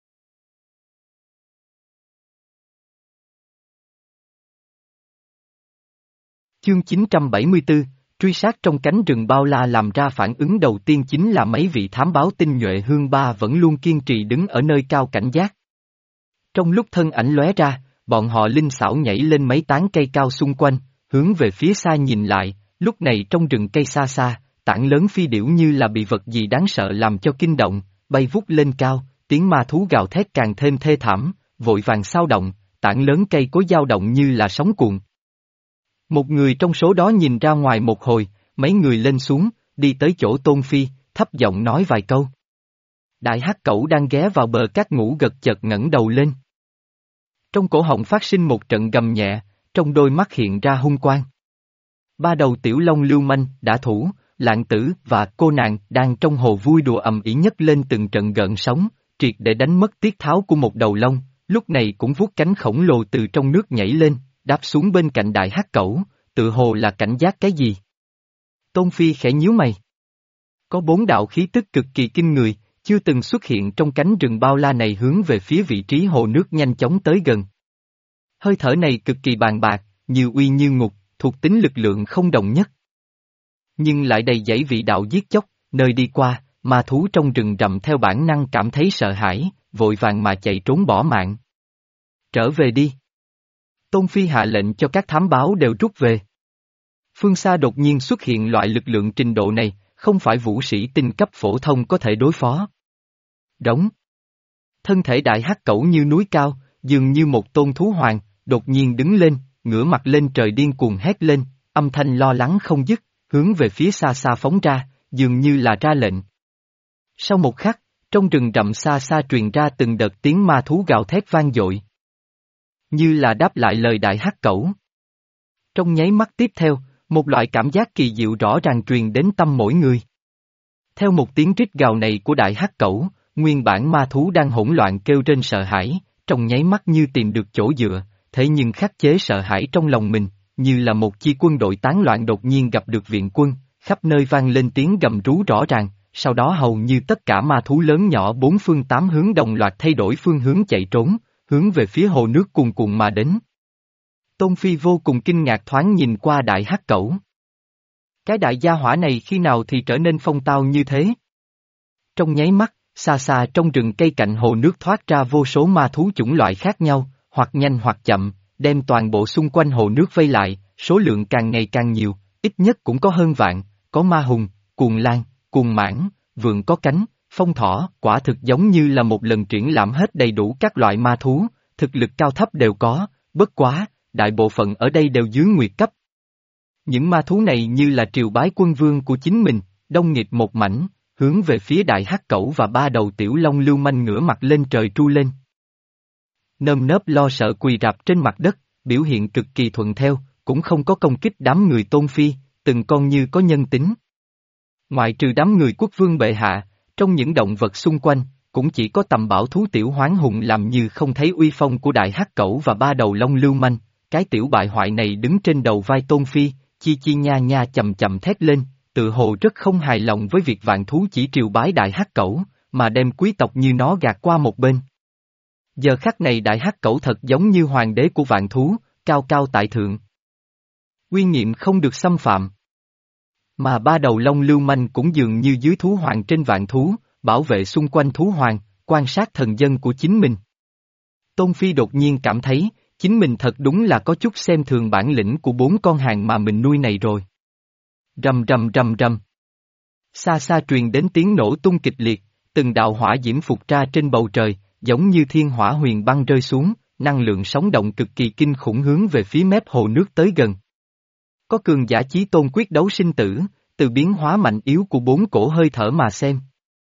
Chương chín trăm bảy mươi tư, truy sát trong cánh rừng bao la làm ra phản ứng đầu tiên chính là mấy vị thám báo tinh nhuệ hương ba vẫn luôn kiên trì đứng ở nơi cao cảnh giác. Trong lúc thân ảnh lóe ra, bọn họ linh xảo nhảy lên mấy tán cây cao xung quanh, hướng về phía xa nhìn lại, lúc này trong rừng cây xa xa, tảng lớn phi điểu như là bị vật gì đáng sợ làm cho kinh động, bay vút lên cao, tiếng ma thú gào thét càng thêm thê thảm, vội vàng xao động, tảng lớn cây cối dao động như là sóng cuồn. Một người trong số đó nhìn ra ngoài một hồi, mấy người lên xuống, đi tới chỗ Tôn Phi, thấp giọng nói vài câu. Đại hắc cẩu đang ghé vào bờ cát ngủ gật chợt ngẩng đầu lên. Trong cổ họng phát sinh một trận gầm nhẹ, trong đôi mắt hiện ra hung quang. Ba đầu tiểu long lưu manh, đã thủ, Lạng Tử và cô nàng đang trong hồ vui đùa ầm ĩ nhất lên từng trận gợn sóng, triệt để đánh mất tiết tháo của một đầu long, lúc này cũng vuốt cánh khổng lồ từ trong nước nhảy lên, đáp xuống bên cạnh đại hắc cẩu, tự hồ là cảnh giác cái gì. Tôn Phi khẽ nhíu mày. Có bốn đạo khí tức cực kỳ kinh người, chưa từng xuất hiện trong cánh rừng bao la này hướng về phía vị trí hồ nước nhanh chóng tới gần. Hơi thở này cực kỳ bàn bạc, như uy như ngục, thuộc tính lực lượng không đồng nhất. Nhưng lại đầy dẫy vị đạo giết chóc, nơi đi qua, ma thú trong rừng rậm theo bản năng cảm thấy sợ hãi, vội vàng mà chạy trốn bỏ mạng. Trở về đi. Tôn Phi hạ lệnh cho các thám báo đều rút về. Phương xa đột nhiên xuất hiện loại lực lượng trình độ này, không phải vũ sĩ tinh cấp phổ thông có thể đối phó. Đóng. Thân thể đại hắc cẩu như núi cao, dường như một tôn thú hoàng, đột nhiên đứng lên, ngửa mặt lên trời điên cuồng hét lên, âm thanh lo lắng không dứt, hướng về phía xa xa phóng ra, dường như là ra lệnh. Sau một khắc, trong rừng rậm xa xa truyền ra từng đợt tiếng ma thú gào thét vang dội. Như là đáp lại lời đại hắc cẩu. Trong nháy mắt tiếp theo, một loại cảm giác kỳ diệu rõ ràng truyền đến tâm mỗi người. Theo một tiếng rít gào này của đại hắc cẩu, nguyên bản ma thú đang hỗn loạn kêu trên sợ hãi, trong nháy mắt như tìm được chỗ dựa, thế nhưng khắc chế sợ hãi trong lòng mình, như là một chi quân đội tán loạn đột nhiên gặp được viện quân, khắp nơi vang lên tiếng gầm rú rõ ràng, sau đó hầu như tất cả ma thú lớn nhỏ bốn phương tám hướng đồng loạt thay đổi phương hướng chạy trốn, hướng về phía hồ nước cuồn cuộn mà đến. Tôn Phi vô cùng kinh ngạc thoáng nhìn qua đại hắc cẩu. Cái đại gia hỏa này khi nào thì trở nên phong tao như thế? Trong nháy mắt, xa xa trong rừng cây cạnh hồ nước thoát ra vô số ma thú chủng loại khác nhau, hoặc nhanh hoặc chậm, đem toàn bộ xung quanh hồ nước vây lại, số lượng càng ngày càng nhiều, ít nhất cũng có hơn vạn, có ma hùng, cuồng lang, cuồng mãng, vượn có cánh, phong thỏ, quả thực giống như là một lần triển lãm hết đầy đủ các loại ma thú, thực lực cao thấp đều có, bất quá, đại bộ phận ở đây đều dưới nguyệt cấp. Những ma thú này như là triều bái quân vương của chính mình, đông nghịt một mảnh, hướng về phía đại hắc cẩu và ba đầu tiểu long lưu manh ngửa mặt lên trời tru lên. Nơm nớp lo sợ quỳ rạp trên mặt đất, biểu hiện cực kỳ thuận theo, cũng không có công kích đám người Tôn Phi, từng con như có nhân tính. Ngoại trừ đám người quốc vương bệ hạ, trong những động vật xung quanh, cũng chỉ có tầm bảo thú tiểu hoán hùng làm như không thấy uy phong của đại hắc cẩu và ba đầu long lưu manh, cái tiểu bại hoại này đứng trên đầu vai Tôn Phi, chi chi nha nha chầm chậm thét lên, tự hồ rất không hài lòng với việc vạn thú chỉ triều bái đại hắc cẩu, mà đem quý tộc như nó gạt qua một bên. Giờ khắc này đại hắc cẩu thật giống như hoàng đế của vạn thú, cao cao tại thượng. Uy nhiệm không được xâm phạm. Mà ba đầu long lưu manh cũng dường như dưới thú hoàng trên vạn thú, bảo vệ xung quanh thú hoàng, quan sát thần dân của chính mình. Tôn Phi đột nhiên cảm thấy, chính mình thật đúng là có chút xem thường bản lĩnh của bốn con hàng mà mình nuôi này rồi. Rầm rầm rầm rầm. Xa xa truyền đến tiếng nổ tung kịch liệt, từng đạo hỏa diễm phục ra trên bầu trời, giống như thiên hỏa huyền băng rơi xuống, năng lượng sóng động cực kỳ kinh khủng hướng về phía mép hồ nước tới gần. Có cường giả chí tôn quyết đấu sinh tử, từ biến hóa mạnh yếu của bốn cổ hơi thở mà xem.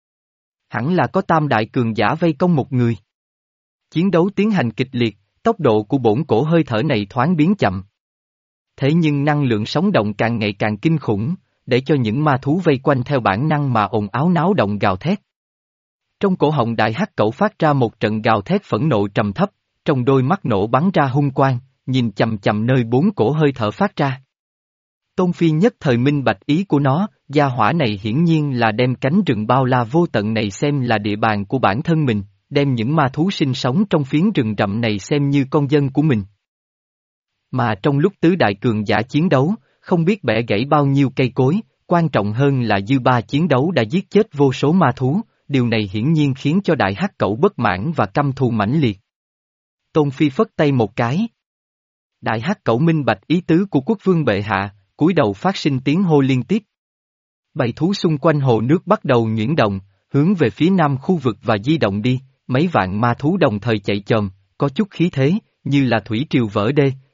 Hẳn là có tam đại cường giả vây công một người. Chiến đấu tiến hành kịch liệt, tốc độ của bổn cổ hơi thở này thoáng biến chậm. Thế nhưng năng lượng sóng động càng ngày càng kinh khủng, để cho những ma thú vây quanh theo bản năng mà ồn áo náo động gào thét. Trong cổ họng đại hắc cẩu phát ra một trận gào thét phẫn nộ trầm thấp, trong đôi mắt nổ bắn ra hung quang, nhìn chầm chầm nơi bốn cổ hơi thở phát ra. Tôn Phi nhất thời minh bạch ý của nó, gia hỏa này hiển nhiên là đem cánh rừng bao la vô tận này xem là địa bàn của bản thân mình, đem những ma thú sinh sống trong phiến rừng rậm này xem như con dân của mình. Mà trong lúc tứ đại cường giả chiến đấu, không biết bẻ gãy bao nhiêu cây cối, quan trọng hơn là dư ba chiến đấu đã giết chết vô số ma thú, điều này hiển nhiên khiến cho đại hắc cẩu bất mãn và căm thù mãnh liệt. Tôn Phi phất tay một cái. Đại hắc cẩu minh bạch ý tứ của quốc vương bệ hạ, cúi đầu phát sinh tiếng hô liên tiếp. Bầy thú xung quanh hồ nước bắt đầu nhuyễn động, hướng về phía nam khu vực và di động đi, mấy vạn ma thú đồng thời chạy chồm, có chút khí thế, như là thủy triều vỡ đê,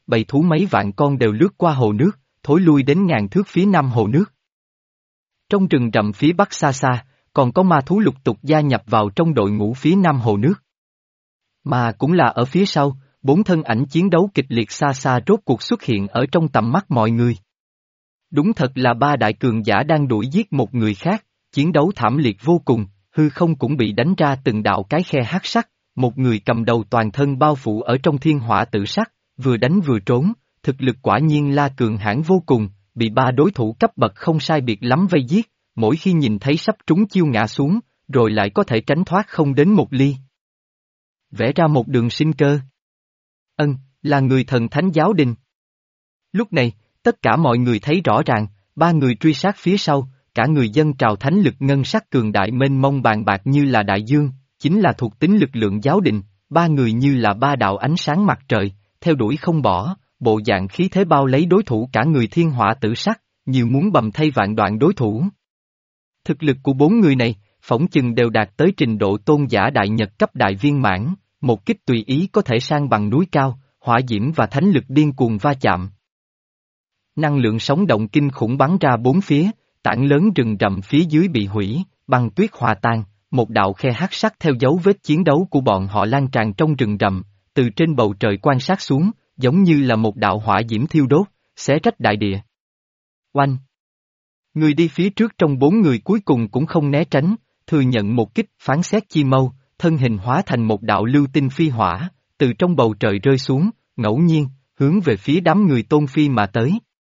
bầy thú mấy vạn con đều lướt qua hồ nước, thối lui đến ngàn thước phía nam hồ nước. Trong rừng rậm phía bắc xa xa, còn có ma thú lục tục gia nhập vào trong đội ngũ phía nam hồ nước. Mà cũng là ở phía sau, bốn thân ảnh chiến đấu kịch liệt xa xa rốt cuộc xuất hiện ở trong tầm mắt mọi người. Đúng thật là ba đại cường giả đang đuổi giết một người khác, chiến đấu thảm liệt vô cùng, hư không cũng bị đánh ra từng đạo cái khe hắc sắc, một người cầm đầu toàn thân bao phủ ở trong thiên hỏa tự sắc, vừa đánh vừa trốn, thực lực quả nhiên là cường hãn vô cùng, bị ba đối thủ cấp bậc không sai biệt lắm vây giết, mỗi khi nhìn thấy sắp trúng chiêu ngã xuống, rồi lại có thể tránh thoát không đến một ly. Vẽ ra một đường sinh cơ. Ân, là người thần thánh giáo đình. Lúc này, tất cả mọi người thấy rõ ràng, ba người truy sát phía sau, cả người dân trào thánh lực ngân sắc cường đại mênh mông bàn bạc như là đại dương, chính là thuộc tính lực lượng giáo đình, ba người như là ba đạo ánh sáng mặt trời, theo đuổi không bỏ, bộ dạng khí thế bao lấy đối thủ cả người thiên hỏa tử sắc, nhiều muốn bầm thay vạn đoạn đối thủ. Thực lực của bốn người này, phỏng chừng đều đạt tới trình độ tôn giả đại nhật cấp đại viên mãn, một kích tùy ý có thể san bằng núi cao, hỏa diễm và thánh lực điên cuồng va chạm. Năng lượng sóng động kinh khủng bắn ra bốn phía, tảng lớn rừng rậm phía dưới bị hủy, băng tuyết hòa tan, một đạo khe hắc sắc theo dấu vết chiến đấu của bọn họ lan tràn trong rừng rậm, từ trên bầu trời quan sát xuống, giống như là một đạo hỏa diễm thiêu đốt, xé rách đại địa. Oanh! Người đi phía trước trong bốn người cuối cùng cũng không né tránh, thừa nhận một kích phán xét chi mâu, thân hình hóa thành một đạo lưu tinh phi hỏa, từ trong bầu trời rơi xuống, ngẫu nhiên, hướng về phía đám người Tôn Phi mà tới.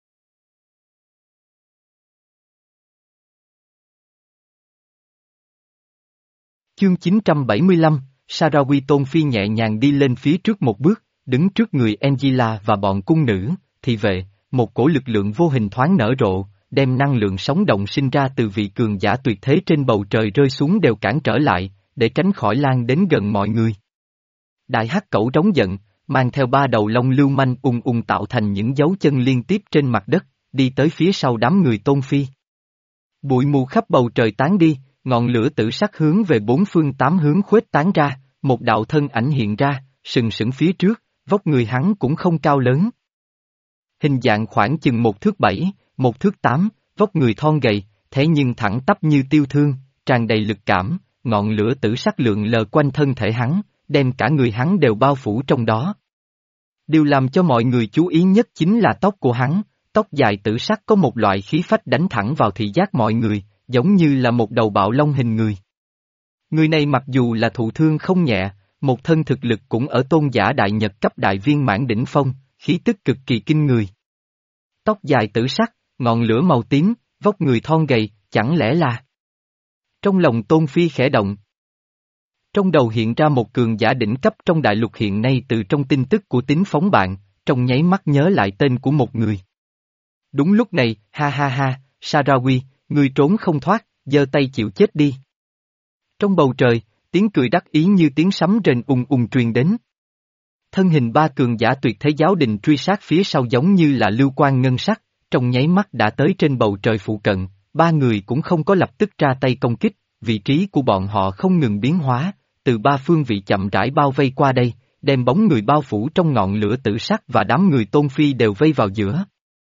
Chương chín trăm bảy mươi lăm, Sarawi Tôn Phi nhẹ nhàng đi lên phía trước một bước, đứng trước người Angela và bọn cung nữ, thì vệ, một cổ lực lượng vô hình thoáng nở rộ, đem năng lượng sóng động sinh ra từ vị cường giả tuyệt thế trên bầu trời rơi xuống đều cản trở lại, để tránh khỏi lan đến gần mọi người. Đại hắc cẩu trống giận, mang theo ba đầu lông lưu manh ung ung tạo thành những dấu chân liên tiếp trên mặt đất, đi tới phía sau đám người Tôn Phi. Bụi mù khắp bầu trời tán đi, ngọn lửa tử sắc hướng về bốn phương tám hướng khuếch tán ra, một đạo thân ảnh hiện ra, sừng sững phía trước, vóc người hắn cũng không cao lớn. Hình dạng khoảng chừng một thước bảy, một thước tám, vóc người thon gầy, thế nhưng thẳng tắp như tiêu thương, tràn đầy lực cảm, ngọn lửa tử sắc lượn lờ quanh thân thể hắn, đem cả người hắn đều bao phủ trong đó. Điều làm cho mọi người chú ý nhất chính là tóc của hắn, tóc dài tử sắc có một loại khí phách đánh thẳng vào thị giác mọi người, giống như là một đầu bạo long hình người. Người này mặc dù là thụ thương không nhẹ, một thân thực lực cũng ở tôn giả đại nhật cấp đại viên mãn đỉnh phong, khí tức cực kỳ kinh người. Tóc dài tử sắc, ngọn lửa màu tím, vóc người thon gầy, chẳng lẽ là... Trong lòng Tôn Phi khẽ động. Trong đầu hiện ra một cường giả đỉnh cấp trong đại lục hiện nay từ trong tin tức của tính phóng bạn, trong nháy mắt nhớ lại tên của một người. Đúng lúc này, ha ha ha, Sarawi, ngươi trốn không thoát, giơ tay chịu chết đi. Trong bầu trời, tiếng cười đắc ý như tiếng sấm rền ùng ùng truyền đến. Thân hình ba cường giả tuyệt thế giáo đình truy sát phía sau giống như là lưu quang ngân sắc, trong nháy mắt đã tới trên bầu trời phụ cận, ba người cũng không có lập tức ra tay công kích, vị trí của bọn họ không ngừng biến hóa, từ ba phương vị chậm rãi bao vây qua đây, đem bóng người bao phủ trong ngọn lửa tử sắc và đám người Tôn Phi đều vây vào giữa.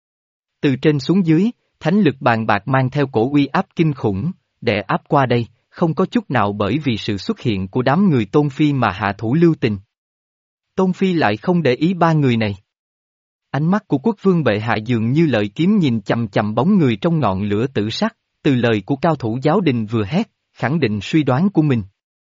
Từ trên xuống dưới, thánh lực bàn bạc mang theo cổ uy áp kinh khủng, đè áp qua đây, không có chút nào bởi vì sự xuất hiện của đám người Tôn Phi mà hạ thủ lưu tình. Tôn Phi lại không để ý ba người này. Ánh mắt của quốc vương bệ hạ dường như lợi kiếm nhìn chằm chằm bóng người trong ngọn lửa tử sắc, từ lời của cao thủ giáo đình vừa hét, khẳng định suy đoán của mình.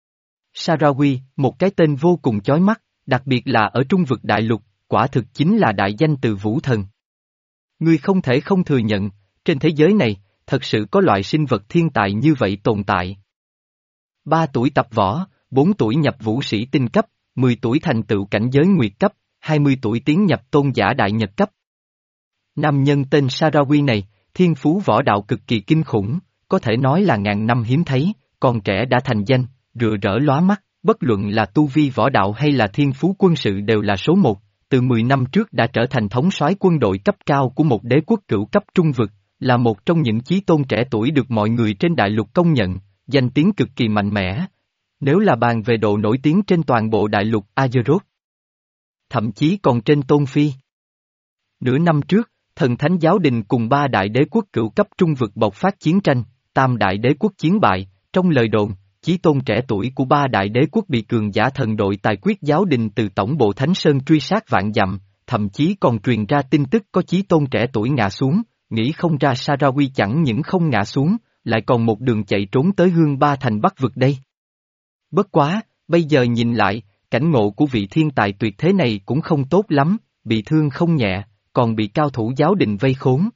Sarawi, một cái tên vô cùng chói mắt, đặc biệt là ở trung vực đại lục, quả thực chính là đại danh từ vũ thần. Ngươi không thể không thừa nhận, trên thế giới này, thật sự có loại sinh vật thiên tài như vậy tồn tại. Ba tuổi tập võ, bốn tuổi nhập vũ sĩ tinh cấp, mười tuổi thành tựu cảnh giới nguyệt cấp, hai mươi tuổi tiến nhập tôn giả đại nhật cấp. Nam nhân tên Sarawi này, thiên phú võ đạo cực kỳ kinh khủng, có thể nói là ngàn năm hiếm thấy, còn trẻ đã thành danh, rực rỡ lóa mắt, bất luận là tu vi võ đạo hay là thiên phú quân sự đều là số một, từ mười năm trước đã trở thành thống soái quân đội cấp cao của một đế quốc cửu cấp trung vực, là một trong những chí tôn trẻ tuổi được mọi người trên đại lục công nhận, danh tiếng cực kỳ mạnh mẽ. Nếu là bàn về độ nổi tiếng trên toàn bộ đại lục Azeroth, thậm chí còn trên Tôn Phi. Nửa năm trước, thần thánh giáo đình cùng ba đại đế quốc cửu cấp trung vực bộc phát chiến tranh, tam đại đế quốc chiến bại, trong lời đồn, chí tôn trẻ tuổi của ba đại đế quốc bị cường giả thần đội tài quyết giáo đình từ tổng bộ Thánh Sơn truy sát vạn dặm, thậm chí còn truyền ra tin tức có chí tôn trẻ tuổi ngã xuống, nghĩ không ra Sarawi chẳng những không ngã xuống, lại còn một đường chạy trốn tới hương ba thành bắc vực đây. Bất quá, bây giờ nhìn lại, cảnh ngộ của vị thiên tài tuyệt thế này cũng không tốt lắm, bị thương không nhẹ, còn bị cao thủ giáo đình vây khốn.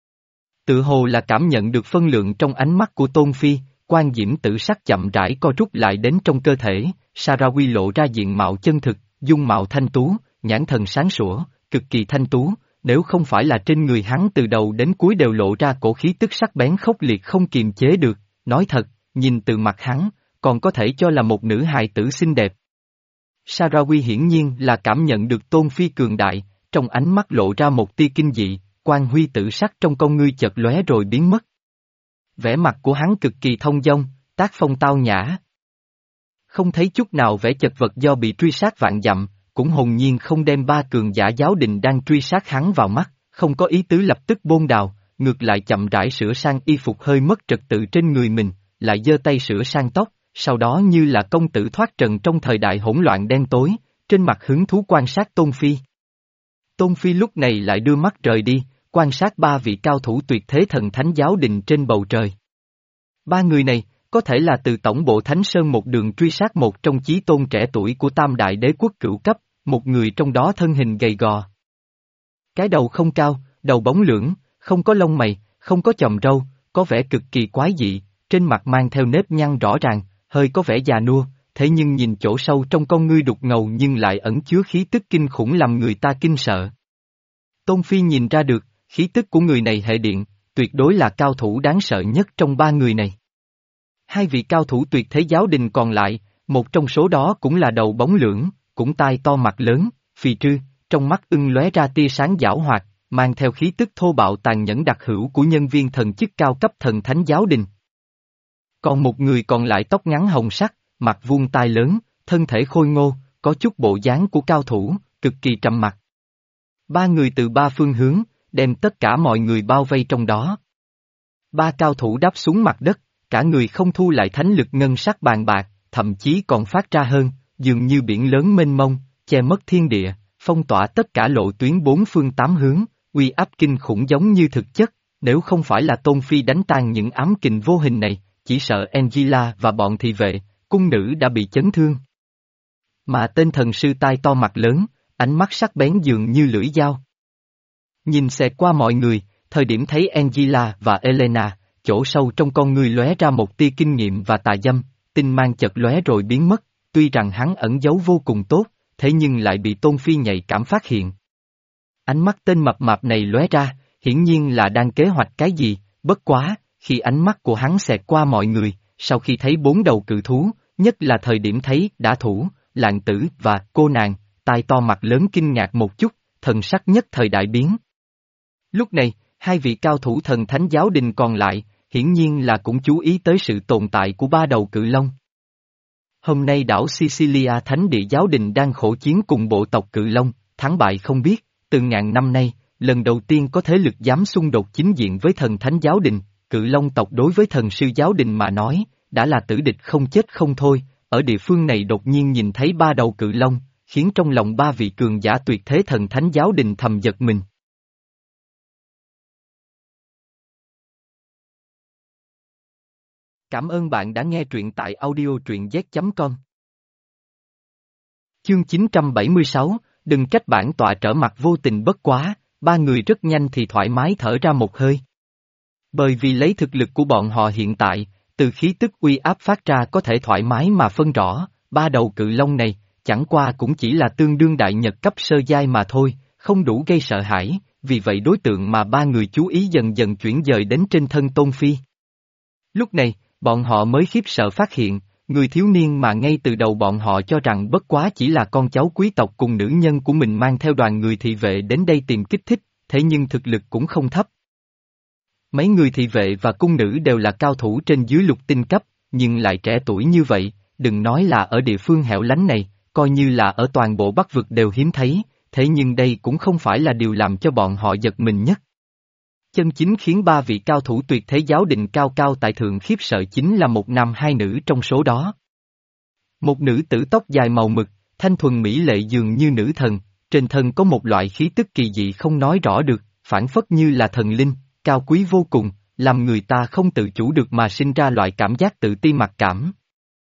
Tự hồ là cảm nhận được phân lượng trong ánh mắt của Tôn Phi, quan diễm tử sắc chậm rãi co rút lại đến trong cơ thể, Sarawi lộ ra diện mạo chân thực, dung mạo thanh tú, nhãn thần sáng sủa, cực kỳ thanh tú, nếu không phải là trên người hắn từ đầu đến cuối đều lộ ra cổ khí tức sắc bén khốc liệt không kiềm chế được, nói thật, nhìn từ mặt hắn, còn có thể cho là một nữ hài tử xinh đẹp. Sarawi hiển nhiên là cảm nhận được Tôn Phi cường đại, trong ánh mắt lộ ra một tia kinh dị, quang huy tử sắc trong con ngươi chợt lóe rồi biến mất. Vẻ mặt của hắn cực kỳ thông dong, tác phong tao nhã. Không thấy chút nào vẻ chật vật do bị truy sát vạn dặm, cũng hồn nhiên không đem ba cường giả giáo đình đang truy sát hắn vào mắt, không có ý tứ lập tức bôn đào, ngược lại chậm rãi sửa sang y phục hơi mất trật tự trên người mình, lại giơ tay sửa sang tóc, sau đó như là công tử thoát trần trong thời đại hỗn loạn đen tối, trên mặt hứng thú quan sát Tôn Phi. Tôn Phi lúc này lại đưa mắt rời đi, quan sát ba vị cao thủ tuyệt thế thần thánh giáo đình trên bầu trời. Ba người này, có thể là từ tổng bộ Thánh Sơn một đường truy sát một trong chí tôn trẻ tuổi của tam đại đế quốc cửu cấp, một người trong đó thân hình gầy gò. Cái đầu không cao, đầu bóng lưỡng, không có lông mày, không có chòm râu, có vẻ cực kỳ quái dị, trên mặt mang theo nếp nhăn rõ ràng, hơi có vẻ già nua, thế nhưng nhìn chỗ sâu trong con ngươi đục ngầu nhưng lại ẩn chứa khí tức kinh khủng làm người ta kinh sợ. Tôn Phi nhìn ra được, khí tức của người này hệ điện, tuyệt đối là cao thủ đáng sợ nhất trong ba người này. Hai vị cao thủ tuyệt thế giáo đình còn lại, một trong số đó cũng là đầu bóng lưỡng, cũng tai to mặt lớn, phì trư, trong mắt ưng lóe ra tia sáng giảo hoạt, mang theo khí tức thô bạo tàn nhẫn đặc hữu của nhân viên thần chức cao cấp thần thánh giáo đình. Còn một người còn lại tóc ngắn hồng sắc, mặt vuông tai lớn, thân thể khôi ngô, có chút bộ dáng của cao thủ, cực kỳ trầm mặc. Ba người từ ba phương hướng, đem tất cả mọi người bao vây trong đó. Ba cao thủ đáp xuống mặt đất, cả người không thu lại thánh lực ngân sắc bàn bạc, thậm chí còn phát ra hơn, dường như biển lớn mênh mông, che mất thiên địa, phong tỏa tất cả lộ tuyến bốn phương tám hướng, uy áp kinh khủng giống như thực chất, nếu không phải là Tôn Phi đánh tan những ám kình vô hình này, chỉ sợ Angela và bọn thị vệ, cung nữ đã bị chấn thương. Mà tên thần sư tai to mặt lớn, ánh mắt sắc bén dường như lưỡi dao. Nhìn xẹt qua mọi người, thời điểm thấy Angela và Elena, chỗ sâu trong con người lóe ra một tia kinh nghiệm và tà dâm, tinh mang chợt lóe rồi biến mất, tuy rằng hắn ẩn giấu vô cùng tốt, thế nhưng lại bị Tôn Phi nhạy cảm phát hiện. Ánh mắt tên mập mạp này lóe ra, hiển nhiên là đang kế hoạch cái gì, bất quá, khi ánh mắt của hắn xẹt qua mọi người, sau khi thấy bốn đầu cự thú, nhất là thời điểm thấy đả thủ, lạng tử và cô nàng, tai to mặt lớn kinh ngạc một chút, thần sắc nhất thời đại biến. Lúc này, hai vị cao thủ thần thánh giáo đình còn lại, hiển nhiên là cũng chú ý tới sự tồn tại của ba đầu cự long. Hôm nay đảo Sicilia Thánh địa giáo đình đang khổ chiến cùng bộ tộc cự long, thắng bại không biết, từ ngàn năm nay, lần đầu tiên có thế lực dám xung đột chính diện với thần thánh giáo đình, cự long tộc đối với thần sư giáo đình mà nói, đã là tử địch không chết không thôi, ở địa phương này đột nhiên nhìn thấy ba đầu cự long, khiến trong lòng ba vị cường giả tuyệt thế thần thánh giáo đình thầm giật mình. Cảm ơn bạn đã nghe truyện tại audio truyện z chấm com. Chương chín trăm bảy mươi sáu, đừng trách bản tọa trở mặt vô tình bất quá, ba người rất nhanh thì thoải mái thở ra một hơi. Bởi vì lấy thực lực của bọn họ hiện tại, từ khí tức uy áp phát ra có thể thoải mái mà phân rõ, ba đầu cự long này, chẳng qua cũng chỉ là tương đương đại nhật cấp sơ giai mà thôi, không đủ gây sợ hãi, vì vậy đối tượng mà ba người chú ý dần dần chuyển dời đến trên thân Tôn Phi. Lúc này, bọn họ mới khiếp sợ phát hiện, người thiếu niên mà ngay từ đầu bọn họ cho rằng bất quá chỉ là con cháu quý tộc cùng nữ nhân của mình mang theo đoàn người thị vệ đến đây tìm kích thích, thế nhưng thực lực cũng không thấp. Mấy người thị vệ và cung nữ đều là cao thủ trên dưới lục tinh cấp, nhưng lại trẻ tuổi như vậy, đừng nói là ở địa phương hẻo lánh này, coi như là ở toàn bộ Bắc vực đều hiếm thấy, thế nhưng đây cũng không phải là điều làm cho bọn họ giật mình nhất. Chân chính khiến ba vị cao thủ tuyệt thế giáo đình cao cao tại thượng khiếp sợ chính là một nam hai nữ trong số đó. Một nữ tử tóc dài màu mực, thanh thuần mỹ lệ dường như nữ thần, trên thân có một loại khí tức kỳ dị không nói rõ được, phảng phất như là thần linh, cao quý vô cùng, làm người ta không tự chủ được mà sinh ra loại cảm giác tự ti mặc cảm.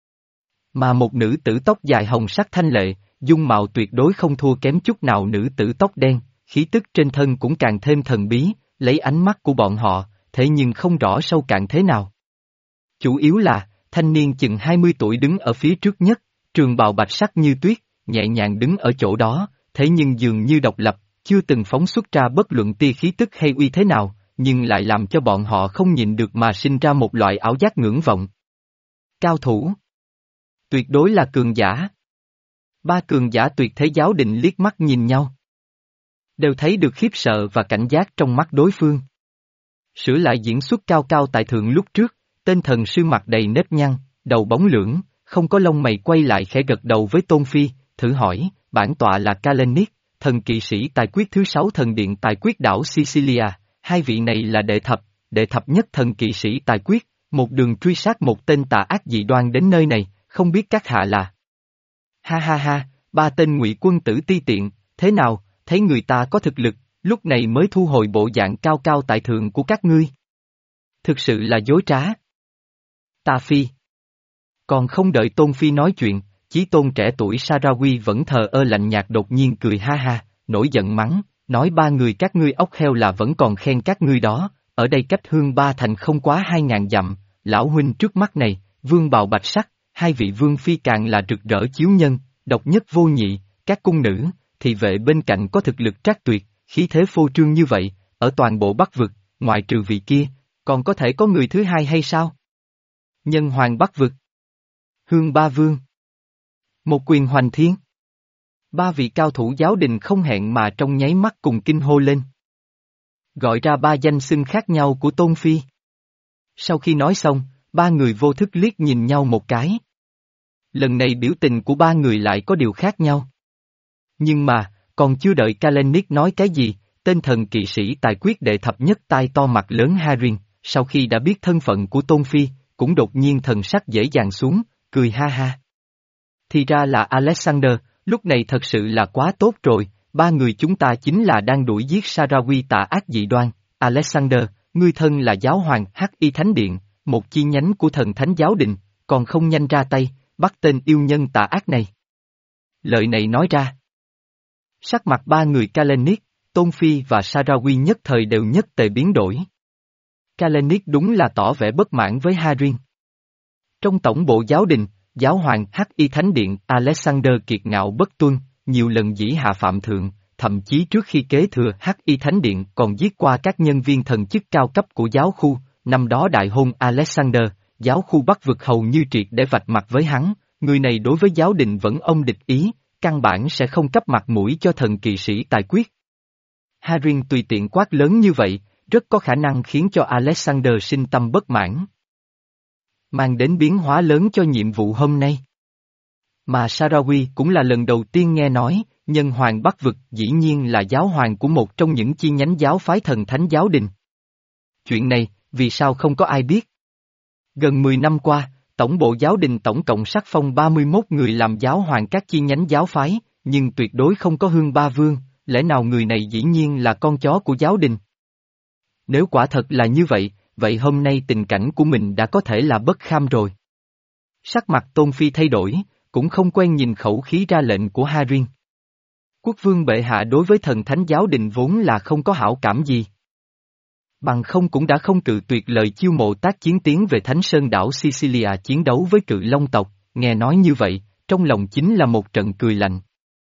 Mà một nữ tử tóc dài hồng sắc thanh lệ, dung mạo tuyệt đối không thua kém chút nào nữ tử tóc đen, khí tức trên thân cũng càng thêm thần bí, lấy ánh mắt của bọn họ, thế nhưng không rõ sâu cạn thế nào. Chủ yếu là, thanh niên chừng hai mươi tuổi đứng ở phía trước nhất, trường bào bạch sắc như tuyết, nhẹ nhàng đứng ở chỗ đó, thế nhưng dường như độc lập, chưa từng phóng xuất ra bất luận tia khí tức hay uy thế nào, nhưng lại làm cho bọn họ không nhịn được mà sinh ra một loại ảo giác ngưỡng vọng. Cao thủ. Tuyệt đối là cường giả. Ba cường giả tuyệt thế giáo định liếc mắt nhìn nhau. Đều thấy được khiếp sợ và cảnh giác trong mắt đối phương. Sửa lại diễn xuất cao cao tại thượng lúc trước, tên thần sư mặt đầy nếp nhăn, đầu bóng lưỡng, không có lông mày quay lại khẽ gật đầu với Tôn Phi, thử hỏi, bản tọa là Kalenic, thần kỵ sĩ tài quyết thứ sáu thần điện tài quyết đảo Sicilia, hai vị này là đệ thập, đệ thập nhất thần kỵ sĩ tài quyết, một đường truy sát một tên tà ác dị đoan đến nơi này, không biết các hạ là. Ha ha ha, ba tên ngụy quân tử ti tiện, thế nào, thấy người ta có thực lực, lúc này mới thu hồi bộ dạng cao cao tại thượng của các ngươi. Thực sự là dối trá. Ta Phi. Còn không đợi Tôn Phi nói chuyện, Chí Tôn trẻ tuổi Sarawi vẫn thờ ơ lạnh nhạt đột nhiên cười ha ha, nổi giận mắng, nói ba người các ngươi ốc heo là vẫn còn khen các ngươi đó, ở đây cách Hương Ba Thành không quá hai ngàn dặm, lão huynh trước mắt này, vương bào bạch sắc, hai vị vương phi càng là rực rỡ chiếu nhân, độc nhất vô nhị, các cung nữ, thì vệ bên cạnh có thực lực trác tuyệt, khí thế phô trương như vậy, ở toàn bộ Bắc Vực, ngoại trừ vị kia, còn có thể có người thứ hai hay sao? Nhân hoàng Bắc Vực. Hương Ba Vương. Một quyền hoành thiên. Ba vị cao thủ giáo đình không hẹn mà trong nháy mắt cùng kinh hô lên. Gọi ra ba danh xưng khác nhau của Tôn Phi. Sau khi nói xong, ba người vô thức liếc nhìn nhau một cái. Lần này biểu tình của ba người lại có điều khác nhau. Nhưng mà, còn chưa đợi Kalenic nói cái gì, tên thần kỵ sĩ tài quyết đệ thập nhất tai to mặt lớn Harin, sau khi đã biết thân phận của Tôn Phi, cũng đột nhiên thần sắc dễ dàng xuống, cười ha ha. Thì ra là Alexander, lúc này thật sự là quá tốt rồi, ba người chúng ta chính là đang đuổi giết Sarawi tà ác dị đoan. Alexander, ngươi thân là giáo hoàng Hắc Y Thánh Điện, một chi nhánh của thần thánh giáo đình, còn không nhanh ra tay, bắt tên yêu nhân tà ác này. Lời này nói ra. Sắc mặt ba người Kalenic, Tôn Phi và Sarawi nhất thời đều nhất tề biến đổi. Kalenic đúng là tỏ vẻ bất mãn với Harin. Trong tổng bộ giáo đình, giáo hoàng Hắc Y Thánh Điện Alexander kiệt ngạo bất tuân, nhiều lần dĩ hạ phạm thượng, thậm chí trước khi kế thừa Hắc Y Thánh Điện còn giết qua các nhân viên thần chức cao cấp của giáo khu, năm đó đại hôn Alexander, giáo khu Bắc Vực hầu như triệt để vạch mặt với hắn, người này đối với giáo đình vẫn ông địch ý, căn bản sẽ không cấp mặt mũi cho thần kỵ sĩ tài quyết. Harin tùy tiện quát lớn như vậy, rất có khả năng khiến cho Alexander sinh tâm bất mãn. Mang đến biến hóa lớn cho nhiệm vụ hôm nay. Mà Sarawi cũng là lần đầu tiên nghe nói, nhân hoàng Bắc Vực dĩ nhiên là giáo hoàng của một trong những chi nhánh giáo phái thần thánh giáo đình. Chuyện này, vì sao không có ai biết? Gần mười năm qua, tổng bộ giáo đình tổng cộng sắc phong ba mươi mốt người làm giáo hoàng các chi nhánh giáo phái, nhưng tuyệt đối không có Hương Ba Vương, lẽ nào người này dĩ nhiên là con chó của giáo đình? Nếu quả thật là như vậy, vậy hôm nay tình cảnh của mình đã có thể là bất kham rồi. Sắc mặt Tôn Phi thay đổi, cũng không quen nhìn khẩu khí ra lệnh của Harin. Quốc vương bệ hạ đối với thần thánh giáo đình vốn là không có hảo cảm gì. Bằng không cũng đã không cự tuyệt lời chiêu mộ tác chiến tiến về Thánh Sơn đảo Sicilia chiến đấu với cự long tộc, nghe nói như vậy, trong lòng chính là một trận cười lạnh.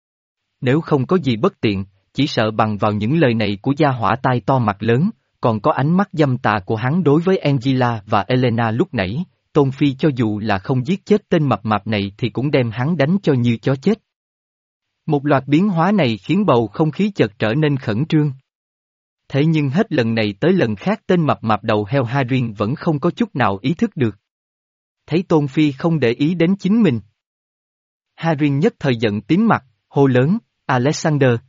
Nếu không có gì bất tiện, chỉ sợ bằng vào những lời này của gia hỏa tai to mặt lớn, còn có ánh mắt dâm tà của hắn đối với Angela và Elena lúc nãy, Tôn Phi cho dù là không giết chết tên mập mạp này thì cũng đem hắn đánh cho như chó chết. Một loạt biến hóa này khiến bầu không khí chợt trở nên khẩn trương. Thế nhưng hết lần này tới lần khác tên mập mạp đầu heo Harin vẫn không có chút nào ý thức được. Thấy Tôn Phi không để ý đến chính mình. Harin nhất thời giận tím mặt, hô lớn, Alexander,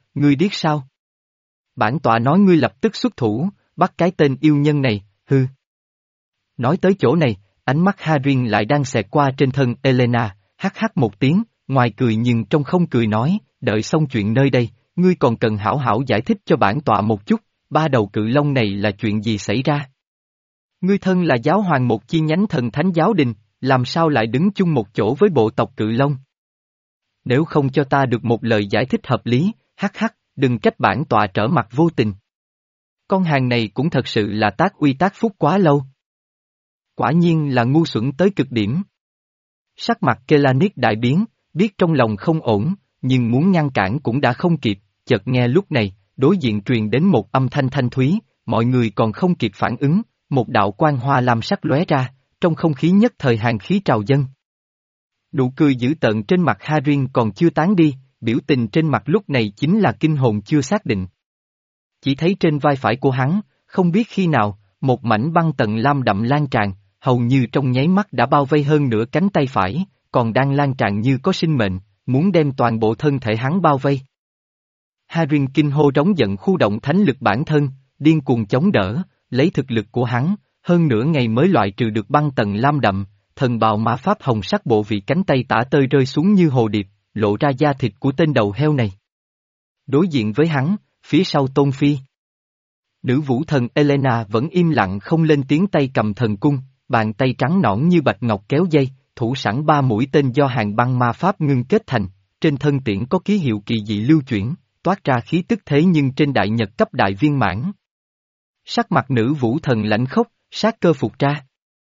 ngươi điếc sao? Bản tọa nói ngươi lập tức xuất thủ, bắt cái tên yêu nhân này, hư. Nói tới chỗ này, ánh mắt Harin lại đang xẹt qua trên thân Elena, hắc hắc một tiếng, ngoài cười nhưng trong không cười nói, đợi xong chuyện nơi đây, ngươi còn cần hảo hảo giải thích cho bản tọa một chút, ba đầu cự long này là chuyện gì xảy ra? Ngươi thân là giáo hoàng một chi nhánh thần thánh giáo đình, làm sao lại đứng chung một chỗ với bộ tộc cự long? Nếu không cho ta được một lời giải thích hợp lý, hắc hắc, đừng trách bản tọa trở mặt vô tình. Con hàng này cũng thật sự là tác uy tác phúc quá lâu. Quả nhiên là ngu xuẩn tới cực điểm. Sắc mặt Kelanis đại biến, biết trong lòng không ổn, nhưng muốn ngăn cản cũng đã không kịp, chợt nghe lúc này, đối diện truyền đến một âm thanh thanh thúy, mọi người còn không kịp phản ứng, một đạo quang hoa lam sắc lóe ra, trong không khí nhất thời hàn khí trào dâng. Nụ cười dữ tợn trên mặt Harin còn chưa tán đi, biểu tình trên mặt lúc này chính là kinh hồn chưa xác định. Chỉ thấy trên vai phải của hắn, không biết khi nào, một mảnh băng tận lam đậm lan tràn, hầu như trong nháy mắt đã bao vây hơn nửa cánh tay phải, còn đang lan tràn như có sinh mệnh, muốn đem toàn bộ thân thể hắn bao vây. Harin kinh hô trống giận khu động thánh lực bản thân, điên cuồng chống đỡ, lấy thực lực của hắn, hơn nửa ngày mới loại trừ được băng tầng lam đậm, thần bào ma pháp hồng sắc bộ vị cánh tay tả tơi rơi xuống như hồ điệp, lộ ra da thịt của tên đầu heo này. Đối diện với hắn, phía sau Tôn Phi. Nữ vũ thần Elena vẫn im lặng không lên tiếng, tay cầm thần cung, bàn tay trắng nõn như bạch ngọc kéo dây, thủ sẵn ba mũi tên do hàng băng ma pháp ngưng kết thành, trên thân tiễn có ký hiệu kỳ dị lưu chuyển, toát ra khí tức thế nhưng trên đại nhật cấp đại viên mãn. Sắc mặt nữ vũ thần lãnh khốc, sát cơ phục ra.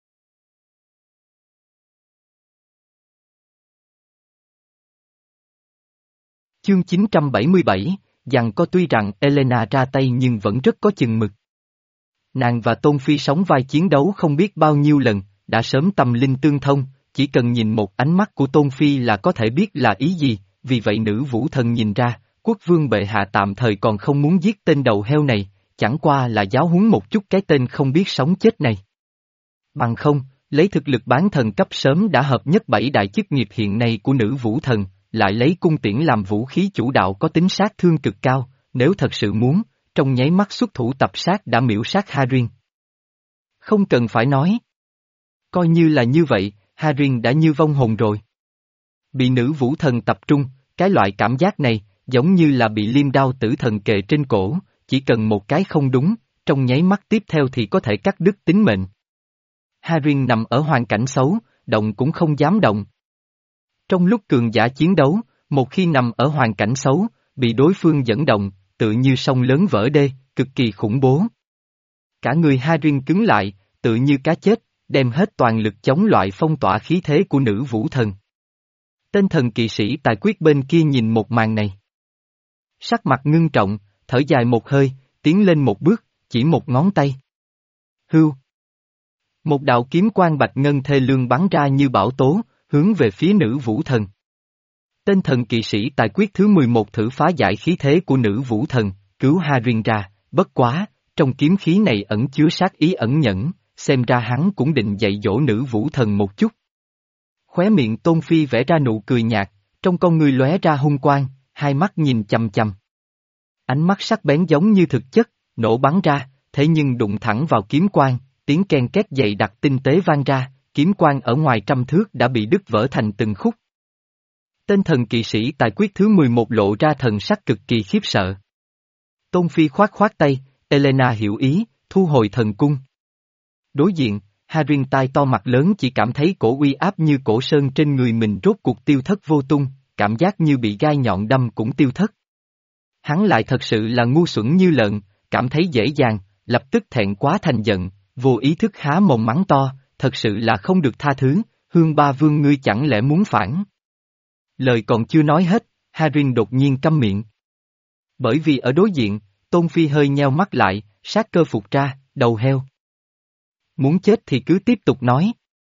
Chương chín trăm bảy mươi bảy, giằng co. Tuy rằng Elena ra tay nhưng vẫn rất có chừng mực. Nàng và Tôn Phi sóng vai chiến đấu không biết bao nhiêu lần, đã sớm tâm linh tương thông, chỉ cần nhìn một ánh mắt của Tôn Phi là có thể biết là ý gì, vì vậy nữ vũ thần nhìn ra, quốc vương bệ hạ tạm thời còn không muốn giết tên đầu heo này, chẳng qua là giáo huấn một chút cái tên không biết sống chết này. Bằng không, lấy thực lực bán thần cấp sớm đã hợp nhất bảy đại chức nghiệp hiện nay của nữ vũ thần, lại lấy cung tiễn làm vũ khí chủ đạo có tính sát thương cực cao, nếu thật sự muốn, trong nháy mắt xuất thủ tập sát đã miễu sát Harin. Không cần phải nói. Coi như là như vậy, Harin đã như vong hồn rồi. Bị nữ vũ thần tập trung, cái loại cảm giác này, giống như là bị liêm đao tử thần kề trên cổ, chỉ cần một cái không đúng, trong nháy mắt tiếp theo thì có thể cắt đứt tính mệnh. Harin nằm ở hoàn cảnh xấu, động cũng không dám động. Trong lúc cường giả chiến đấu, một khi nằm ở hoàn cảnh xấu, bị đối phương dẫn động, tự như sông lớn vỡ đê, cực kỳ khủng bố. Cả người Harin cứng lại, tự như cá chết, đem hết toàn lực chống loại phong tỏa khí thế của nữ vũ thần. Tên thần kỵ sĩ tài quyết bên kia nhìn một màn này. Sắc mặt ngưng trọng, thở dài một hơi, tiến lên một bước, chỉ một ngón tay. Hưu. Một đạo kiếm quang bạch ngân thê lương bắn ra như bão tố, hướng về phía nữ vũ thần. Tên thần kỵ sĩ tài quyết thứ mười một thử phá giải khí thế của nữ vũ thần, cứu Harin ra, bất quá, trong kiếm khí này ẩn chứa sát ý ẩn nhẫn, xem ra hắn cũng định dạy dỗ nữ vũ thần một chút. Khóe miệng Tôn Phi vẽ ra nụ cười nhạt, trong con người lóe ra hung quang, hai mắt nhìn chằm chằm. Ánh mắt sắc bén giống như thực chất, nổ bắn ra, thế nhưng đụng thẳng vào kiếm quang, tiếng ken két dày đặc tinh tế vang ra, kiếm quang ở ngoài trăm thước đã bị đứt vỡ thành từng khúc. Tên thần kỵ sĩ tài quyết thứ mười một lộ ra thần sắc cực kỳ khiếp sợ. Tôn Phi khoát khoát tay, Elena hiểu ý, thu hồi thần cung. Đối diện, Harin tai to mặt lớn chỉ cảm thấy cổ uy áp như cổ sơn trên người mình rốt cuộc tiêu thất vô tung, cảm giác như bị gai nhọn đâm cũng tiêu thất. Hắn lại thật sự là ngu xuẩn như lợn, cảm thấy dễ dàng, lập tức thẹn quá thành giận, vô ý thức há mồm mắng to, thật sự là không được tha thứ, Hương Ba Vương ngươi chẳng lẽ muốn phản. Lời còn chưa nói hết, Harin đột nhiên câm miệng. Bởi vì ở đối diện, Tôn Phi hơi nheo mắt lại, sát cơ phục ra, đầu heo. Muốn chết thì cứ tiếp tục nói.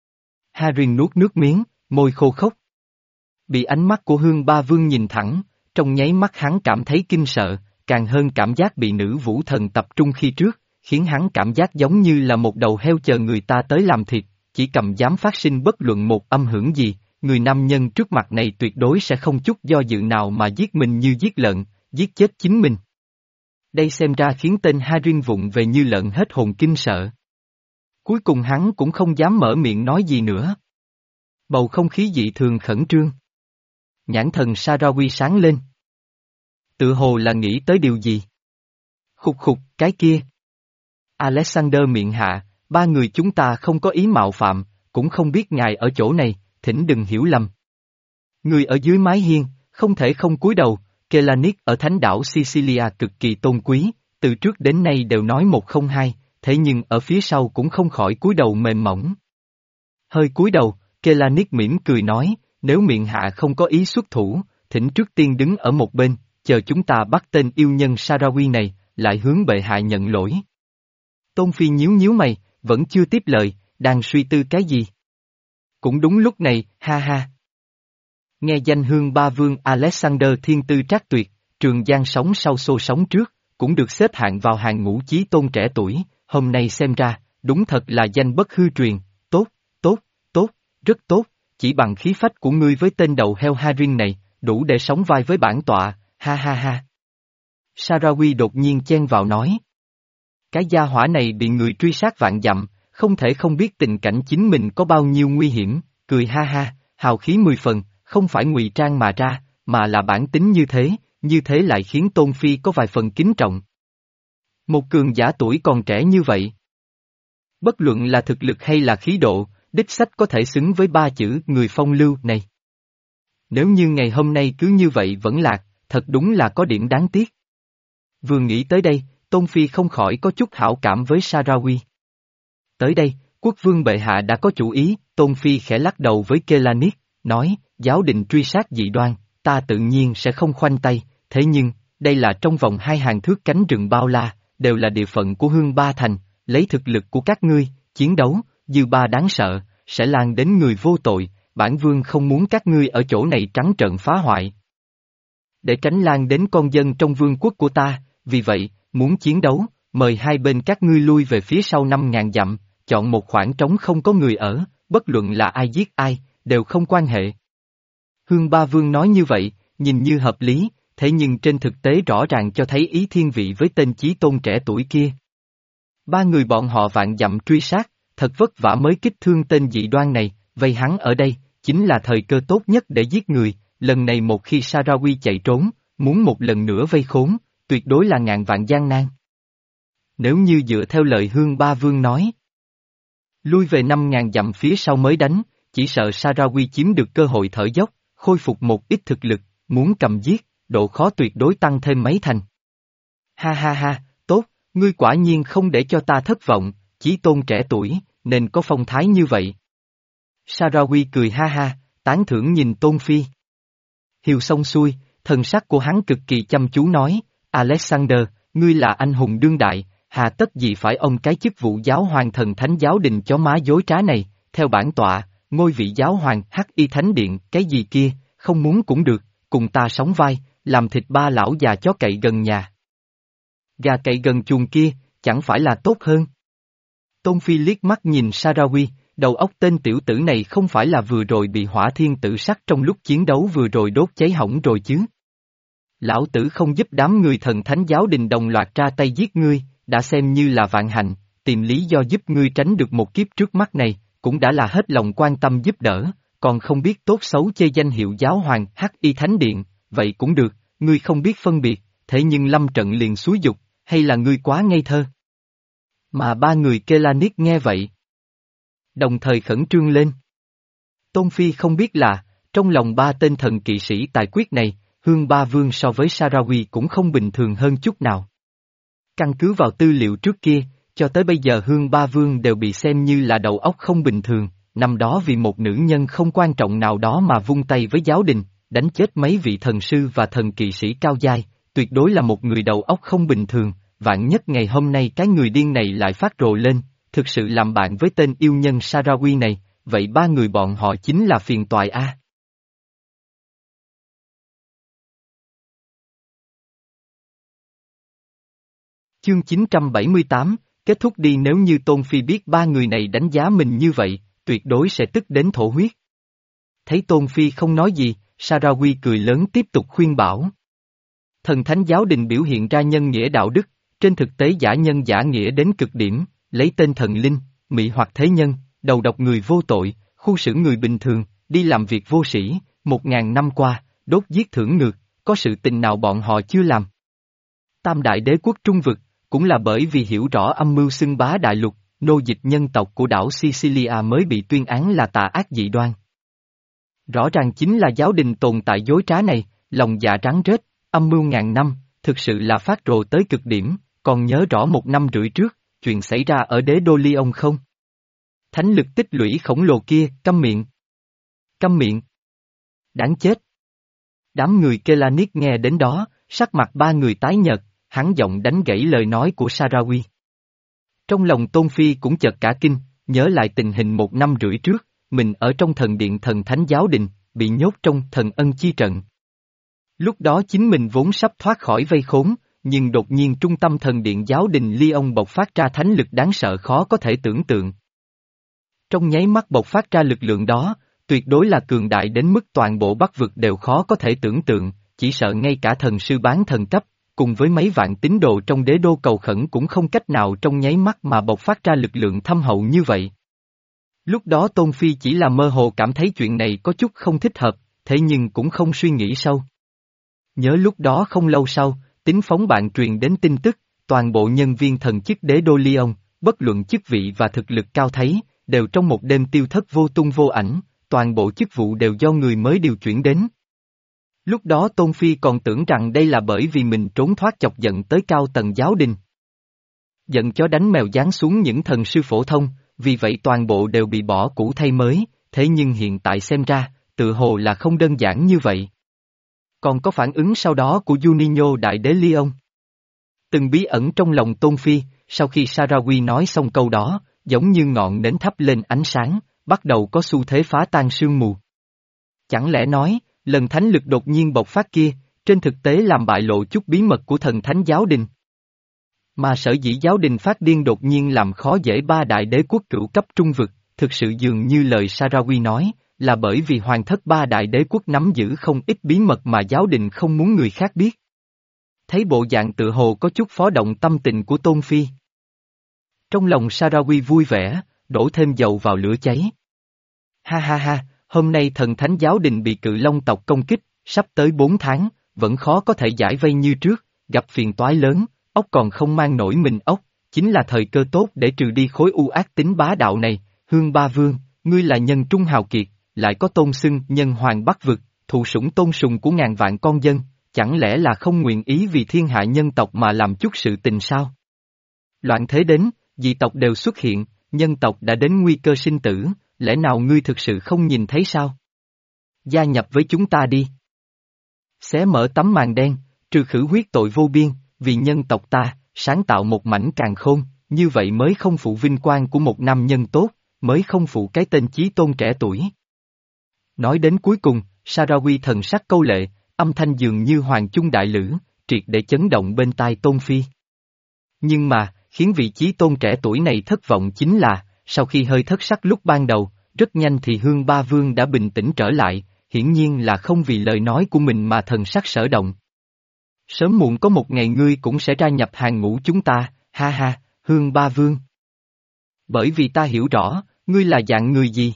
Harin nuốt nước miếng, môi khô khốc. Bị ánh mắt của Hương Ba Vương nhìn thẳng, trong nháy mắt hắn cảm thấy kinh sợ, càng hơn cảm giác bị nữ vũ thần tập trung khi trước, khiến hắn cảm giác giống như là một đầu heo chờ người ta tới làm thịt, chỉ cầm dám phát sinh bất luận một âm hưởng gì, người nam nhân trước mặt này tuyệt đối sẽ không chút do dự nào mà giết mình như giết lợn, giết chết chính mình. Đây xem ra khiến tên Harin vụng về như lợn hết hồn kinh sợ. Cuối cùng hắn cũng không dám mở miệng nói gì nữa. Bầu không khí dị thường khẩn trương. Nhãn thần Sarawi sáng lên. Tự hồ là nghĩ tới điều gì? Khục khục, cái kia. Alexander miệng hạ, ba người chúng ta không có ý mạo phạm, cũng không biết ngài ở chỗ này, thỉnh đừng hiểu lầm. Người ở dưới mái hiên, không thể không cúi đầu, Kelanik ở thánh đảo Sicilia cực kỳ tôn quý, từ trước đến nay đều nói một không hai, thế nhưng ở phía sau cũng không khỏi cúi đầu mềm mỏng. Hơi cúi đầu, Kelanik mỉm cười nói, nếu miệng hạ không có ý xuất thủ, thỉnh trước tiên đứng ở một bên, chờ chúng ta bắt tên yêu nhân Sarawi này, lại hướng bệ hạ nhận lỗi. Tôn Phi nhíu nhíu mày, vẫn chưa tiếp lời, đang suy tư cái gì. Cũng đúng lúc này, ha ha. Nghe danh hương ba vương Alexander thiên tư trác tuyệt, Trường Giang sống sau xô sống trước, cũng được xếp hạng vào hàng ngũ chí tôn trẻ tuổi, hôm nay xem ra, đúng thật là danh bất hư truyền, tốt, tốt, tốt, rất tốt, chỉ bằng khí phách của ngươi với tên đầu heo Harin này, đủ để sóng vai với bản tọa, ha ha ha. Sarawi đột nhiên chen vào nói. Cái gia hỏa này bị người truy sát vạn dặm, không thể không biết tình cảnh chính mình có bao nhiêu nguy hiểm, cười ha ha, hào khí mười phần, không phải ngụy trang mà ra, mà là bản tính như thế, như thế lại khiến Tôn Phi có vài phần kính trọng. Một cường giả tuổi còn trẻ như vậy. Bất luận là thực lực hay là khí độ, đích sách có thể xứng với ba chữ người phong lưu này. Nếu như ngày hôm nay cứ như vậy vẫn lạc, thật đúng là có điểm đáng tiếc. Vừa nghĩ tới đây, Tôn Phi không khỏi có chút hảo cảm với Sarawi. Tới đây, quốc vương bệ hạ đã có chủ ý, Tôn Phi khẽ lắc đầu với Kelanik, nói, giáo đình truy sát dị đoan, ta tự nhiên sẽ không khoanh tay, thế nhưng, đây là trong vòng hai hàng thước cánh rừng bao la, đều là địa phận của Hương Ba Thành, lấy thực lực của các ngươi, chiến đấu, dư ba đáng sợ, sẽ lan đến người vô tội, bản vương không muốn các ngươi ở chỗ này trắng trợn phá hoại. Để tránh lan đến con dân trong vương quốc của ta, vì vậy, muốn chiến đấu, mời hai bên các ngươi lui về phía sau năm ngàn dặm, chọn một khoảng trống không có người ở, bất luận là ai giết ai, đều không quan hệ. Hương Ba Vương nói như vậy, nhìn như hợp lý, thế nhưng trên thực tế rõ ràng cho thấy ý thiên vị với tên chí tôn trẻ tuổi kia. Ba người bọn họ vạn dặm truy sát, thật vất vả mới kích thương tên dị đoan này, vây hắn ở đây, chính là thời cơ tốt nhất để giết người, lần này một khi Sarawi chạy trốn, muốn một lần nữa vây khốn, tuyệt đối là ngàn vạn gian nan. Nếu như dựa theo lời Hương Ba Vương nói, lui về năm ngàn dặm phía sau mới đánh, chỉ sợ Sarawi chiếm được cơ hội thở dốc, khôi phục một ít thực lực, muốn cầm giết, độ khó tuyệt đối tăng thêm mấy thành. Ha ha ha, tốt, ngươi quả nhiên không để cho ta thất vọng, chí tôn trẻ tuổi, nên có phong thái như vậy. Sarawi cười ha ha, tán thưởng nhìn Tôn Phi. Hiều xong xuôi, thần sắc của hắn cực kỳ chăm chú nói, Alexander, ngươi là anh hùng đương đại, hà tất gì phải ông cái chức vụ giáo hoàng thần thánh giáo đình chó má dối trá này, theo bản tọa, ngôi vị giáo hoàng hắc y thánh điện, cái gì kia, không muốn cũng được, cùng ta sóng vai, làm thịt ba lão già chó cậy gần nhà. Gà cậy gần chuồng kia, chẳng phải là tốt hơn. Tôn Phi liếc mắt nhìn Sarawi, đầu óc tên tiểu tử này không phải là vừa rồi bị hỏa thiên tử sắc trong lúc chiến đấu vừa rồi đốt cháy hỏng rồi chứ. Lão tử không giúp đám người thần thánh giáo đình đồng loạt ra tay giết ngươi, đã xem như là vạn hạnh, tìm lý do giúp ngươi tránh được một kiếp trước mắt này, cũng đã là hết lòng quan tâm giúp đỡ, còn không biết tốt xấu chê danh hiệu giáo hoàng hắc y thánh điện, vậy cũng được, ngươi không biết phân biệt, thế nhưng lâm trận liền xúi dục, hay là ngươi quá ngây thơ? Mà ba người Kelanik nghe vậy, đồng thời khẩn trương lên. Tôn Phi không biết là, trong lòng ba tên thần kỵ sĩ tài quyết này, Hương Ba Vương so với Sarawi cũng không bình thường hơn chút nào. Căn cứ vào tư liệu trước kia, cho tới bây giờ Hương Ba Vương đều bị xem như là đầu óc không bình thường, năm đó vì một nữ nhân không quan trọng nào đó mà vung tay với giáo đình, đánh chết mấy vị thần sư và thần kỵ sĩ cao giai, tuyệt đối là một người đầu óc không bình thường, vạn nhất ngày hôm nay cái người điên này lại phát rồ lên, thực sự làm bạn với tên yêu nhân Sarawi này, vậy ba người bọn họ chính là phiền toài a. Chương chín trăm bảy mươi tám, kết thúc đi. Nếu như Tôn Phi biết ba người này đánh giá mình như vậy, tuyệt đối sẽ tức đến thổ huyết. Thấy Tôn Phi không nói gì, Sarawi cười lớn tiếp tục khuyên bảo. Thần thánh giáo đình biểu hiện ra nhân nghĩa đạo đức, trên thực tế giả nhân giả nghĩa đến cực điểm, lấy tên thần linh, mị hoặc thế nhân, đầu độc người vô tội, khu xử người bình thường, đi làm việc vô sĩ, một ngàn năm qua, đốt giết thưởng ngược, có sự tình nào bọn họ chưa làm. Tam đại đế quốc trung vực, cũng là bởi vì hiểu rõ âm mưu xưng bá đại lục, nô dịch nhân tộc của đảo Sicilia mới bị tuyên án là tà ác dị đoan. Rõ ràng chính là giáo đình tồn tại dối trá này, lòng dạ rắn rết, âm mưu ngàn năm, thực sự là phát rồ tới cực điểm, còn nhớ rõ một năm rưỡi trước, chuyện xảy ra ở đế đô Lyon không? Thánh lực tích lũy khổng lồ kia, câm miệng. Câm miệng. Đáng chết. Đám người Kelanis nghe đến đó, sắc mặt ba người tái nhợt, hắn giọng đánh gãy lời nói của Sarawi. Trong lòng Tôn Phi cũng chợt cả kinh, nhớ lại tình hình một năm rưỡi trước, mình ở trong thần điện thần thánh giáo đình, bị nhốt trong thần ân chi trận. Lúc đó chính mình vốn sắp thoát khỏi vây khốn, nhưng đột nhiên trung tâm thần điện giáo đình Lyon bộc phát ra thánh lực đáng sợ khó có thể tưởng tượng. Trong nháy mắt bộc phát ra lực lượng đó, tuyệt đối là cường đại đến mức toàn bộ Bắc vực đều khó có thể tưởng tượng, chỉ sợ ngay cả thần sư bán thần cấp, cùng với mấy vạn tín đồ trong đế đô cầu khẩn cũng không cách nào trong nháy mắt mà bộc phát ra lực lượng thâm hậu như vậy. Lúc đó Tôn Phi chỉ là mơ hồ cảm thấy chuyện này có chút không thích hợp, thế nhưng cũng không suy nghĩ sâu. Nhớ lúc đó không lâu sau, Tính Phóng bạn truyền đến tin tức, toàn bộ nhân viên thần chức đế đô Lyon, bất luận chức vị và thực lực cao thấy, đều trong một đêm tiêu thất vô tung vô ảnh, toàn bộ chức vụ đều do người mới điều chuyển đến. Lúc đó Tôn Phi còn tưởng rằng đây là bởi vì mình trốn thoát chọc giận tới cao tầng giáo đình. Giận chó đánh mèo giáng xuống những thần sư phổ thông, vì vậy toàn bộ đều bị bỏ cũ thay mới, thế nhưng hiện tại xem ra, tự hồ là không đơn giản như vậy. Còn có phản ứng sau đó của Juninho đại đế Lyon. Từng bí ẩn trong lòng Tôn Phi, sau khi Sarawi nói xong câu đó, giống như ngọn nến thắp lên ánh sáng, bắt đầu có xu thế phá tan sương mù. Chẳng lẽ nói, lần thánh lực đột nhiên bộc phát kia, trên thực tế làm bại lộ chút bí mật của thần thánh giáo đình. Mà sở dĩ giáo đình phát điên đột nhiên làm khó dễ ba đại đế quốc cửu cấp trung vực, thực sự dường như lời Sarawi nói, là bởi vì hoàng thất ba đại đế quốc nắm giữ không ít bí mật mà giáo đình không muốn người khác biết. Thấy bộ dạng tự hồ có chút phó động tâm tình của Tôn Phi. Trong lòng Sarawi vui vẻ, đổ thêm dầu vào lửa cháy. Ha ha ha, hôm nay thần thánh giáo đình bị cự long tộc công kích, sắp tới bốn tháng, vẫn khó có thể giải vây như trước, gặp phiền toái lớn, ốc còn không mang nổi mình ốc, chính là thời cơ tốt để trừ đi khối u ác tính bá đạo này. Hương Ba Vương, ngươi là nhân trung hào kiệt, lại có tôn xưng nhân hoàng Bắc vực, thụ sủng tôn sùng của ngàn vạn con dân, chẳng lẽ là không nguyện ý vì thiên hạ nhân tộc mà làm chút sự tình sao? Loạn thế đến, dị tộc đều xuất hiện, nhân tộc đã đến nguy cơ sinh tử, lẽ nào ngươi thực sự không nhìn thấy sao? Gia nhập với chúng ta đi. Xé mở tấm màn đen, trừ khử huyết tội vô biên, vì nhân tộc ta, sáng tạo một mảnh càn khôn, như vậy mới không phụ vinh quang của một nam nhân tốt, mới không phụ cái tên chí tôn trẻ tuổi. Nói đến cuối cùng, Sarawi thần sắc câu lệ, âm thanh dường như hoàng chung đại lữ, triệt để chấn động bên tai Tôn Phi. Nhưng mà, khiến vị chí tôn trẻ tuổi này thất vọng chính là, sau khi hơi thất sắc lúc ban đầu, rất nhanh thì Hương Ba Vương đã bình tĩnh trở lại, hiển nhiên là không vì lời nói của mình mà thần sắc sở động. Sớm muộn có một ngày ngươi cũng sẽ gia nhập hàng ngũ chúng ta, ha ha, Hương Ba Vương. Bởi vì ta hiểu rõ, ngươi là dạng người gì.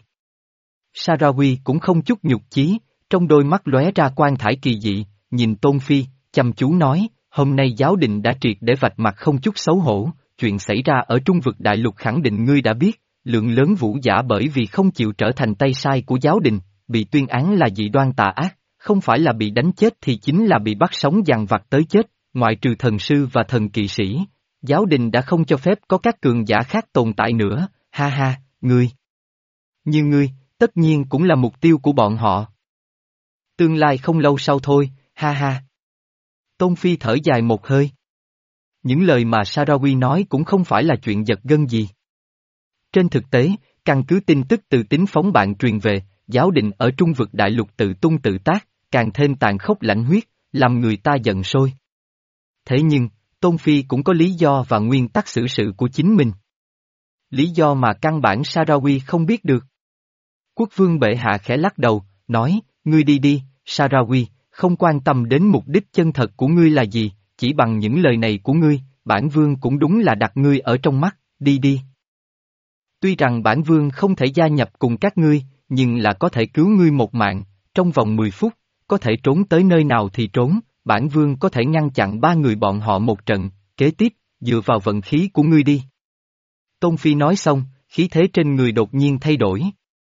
Sarawi cũng không chút nhục chí, trong đôi mắt lóe ra quan thải kỳ dị, nhìn Tôn Phi, chăm chú nói, hôm nay giáo đình đã triệt để vạch mặt không chút xấu hổ, chuyện xảy ra ở trung vực đại lục khẳng định ngươi đã biết, lượng lớn vũ giả bởi vì không chịu trở thành tay sai của giáo đình, bị tuyên án là dị đoan tà ác, không phải là bị đánh chết thì chính là bị bắt sống dằn vặt tới chết, ngoại trừ thần sư và thần kỵ sĩ. Giáo đình đã không cho phép có các cường giả khác tồn tại nữa, ha ha, ngươi. Như ngươi, tất nhiên cũng là mục tiêu của bọn họ. Tương lai không lâu sau thôi, ha ha. Tôn Phi thở dài một hơi. Những lời mà Sarawi nói cũng không phải là chuyện giật gân gì. Trên thực tế, căn cứ tin tức từ Tính Phóng bạn truyền về, giáo đình ở trung vực đại lục tự tung tự tác, càng thêm tàn khốc lãnh huyết, làm người ta giận sôi. Thế nhưng, Tôn Phi cũng có lý do và nguyên tắc xử sự của chính mình. Lý do mà căn bản Sarawi không biết được. Quốc vương bệ hạ khẽ lắc đầu, nói, ngươi đi đi, Sarawi, không quan tâm đến mục đích chân thật của ngươi là gì, chỉ bằng những lời này của ngươi, bản vương cũng đúng là đặt ngươi ở trong mắt, đi đi. Tuy rằng bản vương không thể gia nhập cùng các ngươi, nhưng là có thể cứu ngươi một mạng, trong vòng mười phút, có thể trốn tới nơi nào thì trốn, bản vương có thể ngăn chặn ba người bọn họ một trận, kế tiếp, dựa vào vận khí của ngươi đi. Tôn Phi nói xong, khí thế trên người đột nhiên thay đổi.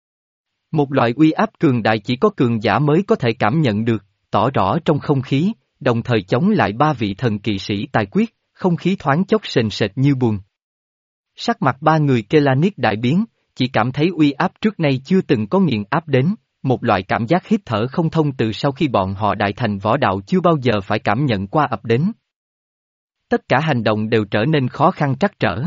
Một loại uy áp cường đại chỉ có cường giả mới có thể cảm nhận được, tỏ rõ trong không khí, đồng thời chống lại ba vị thần kỵ sĩ tài quyết, không khí thoáng chốc sền sệt như buồn. Sắc mặt ba người Kelanic đại biến, chỉ cảm thấy uy áp trước nay chưa từng có nghiền áp đến, một loại cảm giác hít thở không thông từ sau khi bọn họ đại thành võ đạo chưa bao giờ phải cảm nhận qua ập đến. Tất cả hành động đều trở nên khó khăn trắc trở.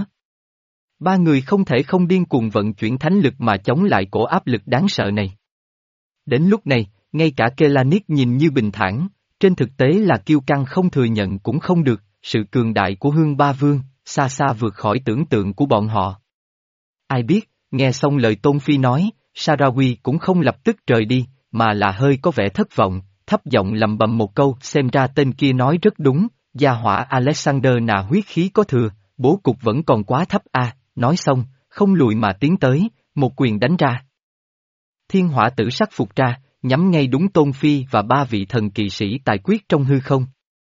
Ba người không thể không điên cuồng vận chuyển thánh lực mà chống lại cổ áp lực đáng sợ này. Đến lúc này, ngay cả Kelanic nhìn như bình thản, trên thực tế là kiêu căng không thừa nhận cũng không được, sự cường đại của Hương Ba Vương, xa xa vượt khỏi tưởng tượng của bọn họ. Ai biết, nghe xong lời Tôn Phi nói, Sarawi cũng không lập tức rời đi, mà là hơi có vẻ thất vọng, thấp giọng lầm bầm một câu, xem ra tên kia nói rất đúng, gia hỏa Alexander nà huyết khí có thừa, bố cục vẫn còn quá thấp a. À, nói xong, không lùi mà tiến tới, một quyền đánh ra. Thiên hỏa tử sắc phục ra, nhắm ngay đúng Tôn Phi và ba vị thần kỵ sĩ tài quyết trong hư không.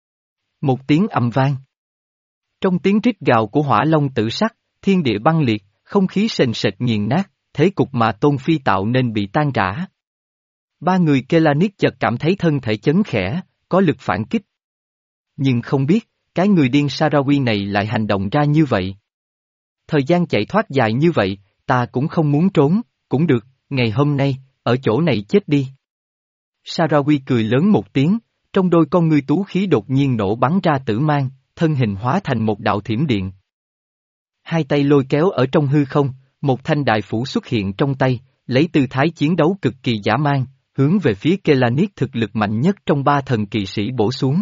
Một tiếng ầm vang. Trong tiếng rít gào của hỏa long tử sắc, thiên địa băng liệt, không khí sền sệt nghiền nát, thế cục mà Tôn Phi tạo nên bị tan rã. Ba người Kelanic chợt cảm thấy thân thể chấn khẽ, có lực phản kích. Nhưng không biết, cái người điên Sarawi này lại hành động ra như vậy. Thời gian chạy thoát dài như vậy, ta cũng không muốn trốn, cũng được, ngày hôm nay, ở chỗ này chết đi. Sarawi cười lớn một tiếng, trong đôi con ngươi tú khí đột nhiên nổ bắn ra tử mang, thân hình hóa thành một đạo thiểm điện. Hai tay lôi kéo ở trong hư không, một thanh đại phủ xuất hiện trong tay, lấy tư thái chiến đấu cực kỳ dã man, hướng về phía Kelanic thực lực mạnh nhất trong ba thần kỵ sĩ bổ xuống.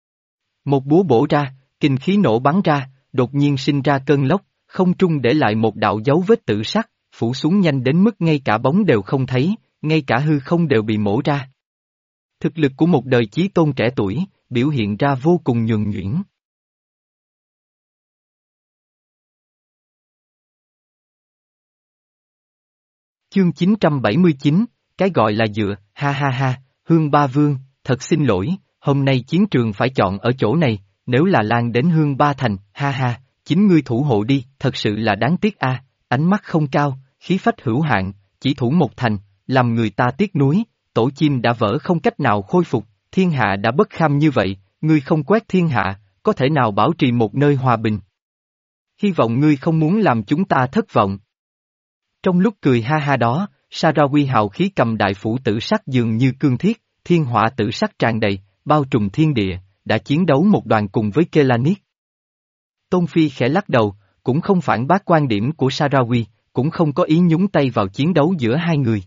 Một búa bổ ra, kinh khí nổ bắn ra, đột nhiên sinh ra cơn lốc, không trung để lại một đạo dấu vết tử sắc, phủ xuống nhanh đến mức ngay cả bóng đều không thấy, ngay cả hư không đều bị mổ ra. Thực lực của một đời chí tôn trẻ tuổi, biểu hiện ra vô cùng nhuần nhuyễn. Chương chín trăm bảy mươi chín, cái gọi là dựa, ha ha ha, Hương Ba Vương, thật xin lỗi, hôm nay chiến trường phải chọn ở chỗ này, nếu là lan đến Hương Ba Thành, ha ha, chính ngươi thủ hộ đi, thật sự là đáng tiếc a, à, ánh mắt không cao, khí phách hữu hạn, chỉ thủ một thành, làm người ta tiếc nuối, tổ chim đã vỡ không cách nào khôi phục, thiên hạ đã bất kham như vậy, ngươi không quét thiên hạ, có thể nào bảo trì một nơi hòa bình. Hy vọng ngươi không muốn làm chúng ta thất vọng. Trong lúc cười ha ha đó, Sarawi hào khí cầm đại phủ tử sắc dường như cương thiết, thiên hỏa tử sắc tràn đầy, bao trùm thiên địa, đã chiến đấu một đoàn cùng với Kelanic. Tôn Phi khẽ lắc đầu, cũng không phản bác quan điểm của Sarawi, cũng không có ý nhúng tay vào chiến đấu giữa hai người.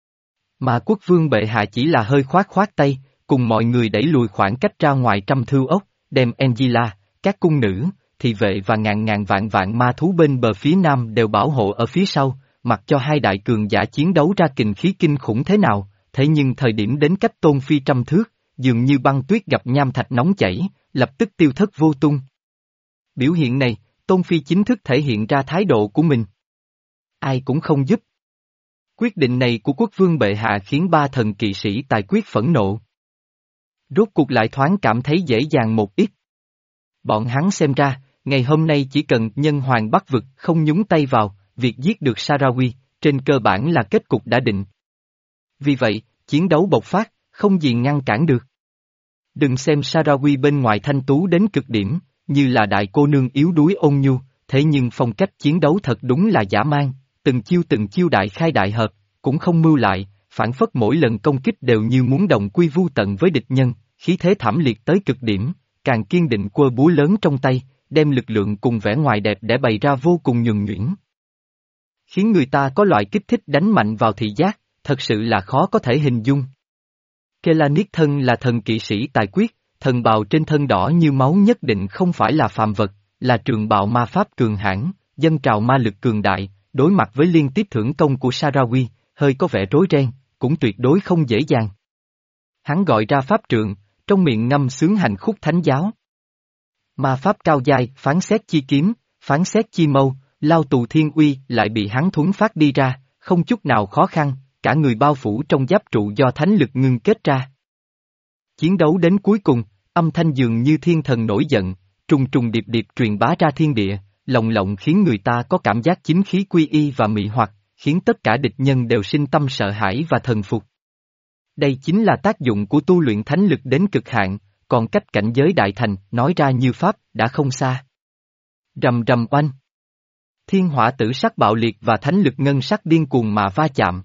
Mà quốc vương bệ hạ chỉ là hơi khoát khoát tay, cùng mọi người đẩy lùi khoảng cách ra ngoài trăm thưu ốc, đem Angela, các cung nữ, thị vệ và ngàn ngàn vạn vạn ma thú bên bờ phía nam đều bảo hộ ở phía sau, mặc cho hai đại cường giả chiến đấu ra kình khí kinh khủng thế nào, thế nhưng thời điểm đến cách Tôn Phi trăm thước, dường như băng tuyết gặp nham thạch nóng chảy, lập tức tiêu thất vô tung. Biểu hiện này, Tôn Phi chính thức thể hiện ra thái độ của mình. Ai cũng không giúp. Quyết định này của quốc vương bệ hạ khiến ba thần kỵ sĩ tài quyết phẫn nộ. Rốt cuộc lại thoáng cảm thấy dễ dàng một ít. Bọn hắn xem ra, ngày hôm nay chỉ cần nhân hoàng bắc vực không nhúng tay vào, việc giết được Sarawi, trên cơ bản là kết cục đã định. Vì vậy, chiến đấu bộc phát, không gì ngăn cản được. Đừng xem Sarawi bên ngoài thanh tú đến cực điểm, như là đại cô nương yếu đuối ôn nhu, thế nhưng phong cách chiến đấu thật đúng là dã man, từng chiêu từng chiêu đại khai đại hợp, cũng không mưu lại, phản phất mỗi lần công kích đều như muốn đồng quy vu tận với địch nhân, khí thế thảm liệt tới cực điểm, càng kiên định quơ búa lớn trong tay, đem lực lượng cùng vẻ ngoài đẹp để bày ra vô cùng nhuần nhuyễn. Khiến người ta có loại kích thích đánh mạnh vào thị giác, thật sự là khó có thể hình dung. Kelanic thân là thần kỵ sĩ tài quyết, thần bào trên thân đỏ như máu nhất định không phải là phàm vật, là trường bào ma pháp cường hãn, dân trào ma lực cường đại, đối mặt với liên tiếp thưởng công của Sarawi, hơi có vẻ rối ren, cũng tuyệt đối không dễ dàng. Hắn gọi ra pháp trượng, trong miệng ngâm sướng hành khúc thánh giáo. Ma pháp cao giai, phán xét chi kiếm, phán xét chi mâu, lao tù thiên uy lại bị hắn thuấn phát đi ra, không chút nào khó khăn, cả người bao phủ trong giáp trụ do thánh lực ngưng kết ra. Chiến đấu đến cuối cùng, âm thanh dường như thiên thần nổi giận, trùng trùng điệp điệp truyền bá ra thiên địa, lồng lộng khiến người ta có cảm giác chính khí quy y và mị hoặc, khiến tất cả địch nhân đều sinh tâm sợ hãi và thần phục. Đây chính là tác dụng của tu luyện thánh lực đến cực hạn, còn cách cảnh giới đại thành, nói ra như pháp, đã không xa. Rầm rầm oanh. Thiên hỏa tử sắc bạo liệt và thánh lực ngân sắc điên cuồng mà va chạm.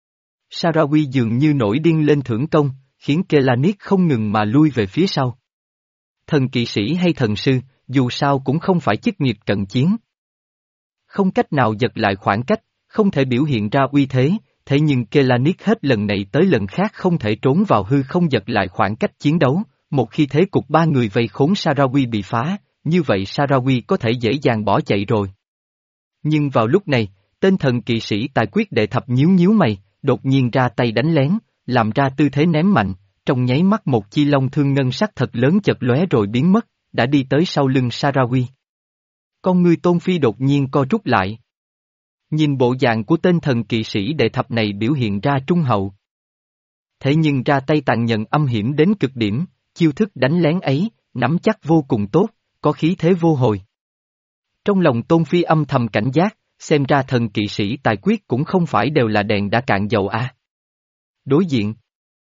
Sarawi dường như nổi điên lên thưởng công, khiến Kelanic không ngừng mà lui về phía sau. Thần kỵ sĩ hay thần sư, dù sao cũng không phải chức nghiệp cận chiến. Không cách nào giật lại khoảng cách, không thể biểu hiện ra uy thế, thế nhưng Kelanic hết lần này tới lần khác không thể trốn vào hư không giật lại khoảng cách chiến đấu, một khi thế cục ba người vây khốn Sarawi bị phá, như vậy Sarawi có thể dễ dàng bỏ chạy rồi. Nhưng vào lúc này, tên thần kỵ sĩ tài quyết đệ thập nhíu nhíu mày, đột nhiên ra tay đánh lén, làm ra tư thế ném mạnh, trong nháy mắt một chi long thương ngân sắc thật lớn chật lóe rồi biến mất, đã đi tới sau lưng Sarawi. Con ngươi Tôn Phi đột nhiên co rút lại. Nhìn bộ dạng của tên thần kỵ sĩ đệ thập này biểu hiện ra trung hậu. Thế nhưng ra tay tàn nhẫn âm hiểm đến cực điểm, chiêu thức đánh lén ấy, nắm chắc vô cùng tốt, có khí thế vô hồi. Trong lòng Tôn Phi âm thầm cảnh giác, xem ra thần kỵ sĩ tài quyết cũng không phải đều là đèn đã cạn dầu à. Đối diện.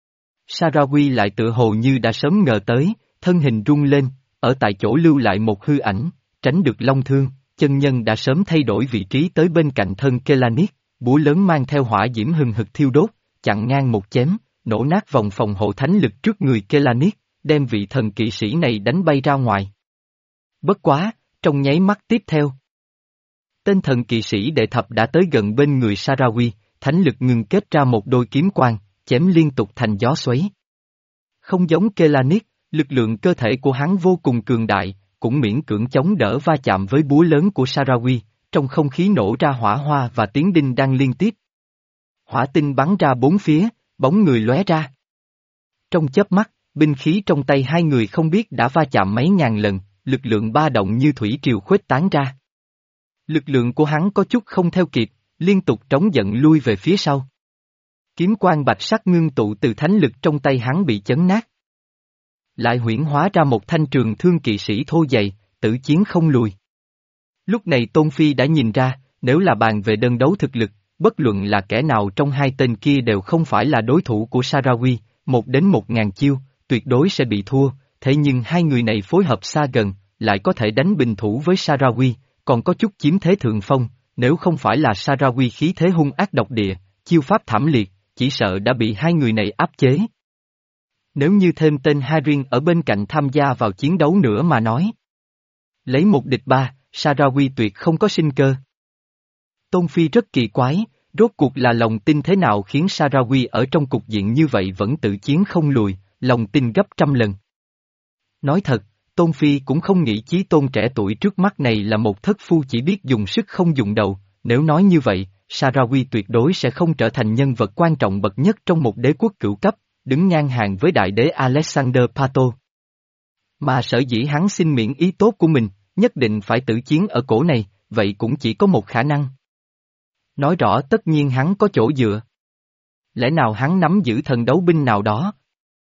Sarawi lại tựa hồ như đã sớm ngờ tới, thân hình rung lên, ở tại chỗ lưu lại một hư ảnh, tránh được long thương, chân nhân đã sớm thay đổi vị trí tới bên cạnh thân Kelanic, búa lớn mang theo hỏa diễm hừng hực thiêu đốt, chặn ngang một chém, nổ nát vòng phòng hộ thánh lực trước người Kelanic, đem vị thần kỵ sĩ này đánh bay ra ngoài. Bất quá, trong nháy mắt tiếp theo. Tên thần kỵ sĩ đệ thập đã tới gần bên người Sarawi, thánh lực ngừng kết ra một đôi kiếm quang, chém liên tục thành gió xoáy. Không giống Kelanic, lực lượng cơ thể của hắn vô cùng cường đại, cũng miễn cưỡng chống đỡ va chạm với búa lớn của Sarawi, trong không khí nổ ra hỏa hoa và tiếng đinh đang liên tiếp. Hỏa tinh bắn ra bốn phía, bóng người lóe ra. Trong chớp mắt, binh khí trong tay hai người không biết đã va chạm mấy ngàn lần, lực lượng ba động như thủy triều khuếch tán ra. Lực lượng của hắn có chút không theo kịp, liên tục trống giận lui về phía sau. Kiếm quang bạch sắc ngưng tụ từ thánh lực trong tay hắn bị chấn nát. Lại huyễn hóa ra một thanh trường thương kỵ sĩ thô dày, tử chiến không lùi. Lúc này Tôn Phi đã nhìn ra, nếu là bàn về đơn đấu thực lực, bất luận là kẻ nào trong hai tên kia đều không phải là đối thủ của Sarawi, một đến một ngàn chiêu, tuyệt đối sẽ bị thua, thế nhưng hai người này phối hợp xa gần, lại có thể đánh bình thủ với Sarawi, còn có chút chiếm thế thượng phong, nếu không phải là Sarawi khí thế hung ác độc địa, chiêu pháp thảm liệt, chỉ sợ đã bị hai người này áp chế. Nếu như thêm tên Harin ở bên cạnh tham gia vào chiến đấu nữa mà nói. Lấy một địch ba, Sarawi tuyệt không có sinh cơ. Tôn Phi rất kỳ quái, rốt cuộc là lòng tin thế nào khiến Sarawi ở trong cục diện như vậy vẫn tự chiến không lùi, lòng tin gấp trăm lần. Nói thật, Tôn Phi cũng không nghĩ Chí Tôn trẻ tuổi trước mắt này là một thất phu chỉ biết dùng sức không dùng đầu, nếu nói như vậy, Sarawi tuyệt đối sẽ không trở thành nhân vật quan trọng bậc nhất trong một đế quốc cửu cấp, đứng ngang hàng với đại đế Alexander Pato. Mà sở dĩ hắn xin miễn ý tốt của mình, nhất định phải tử chiến ở cổ này, vậy cũng chỉ có một khả năng. Nói rõ tất nhiên hắn có chỗ dựa. Lẽ nào hắn nắm giữ thần đấu binh nào đó?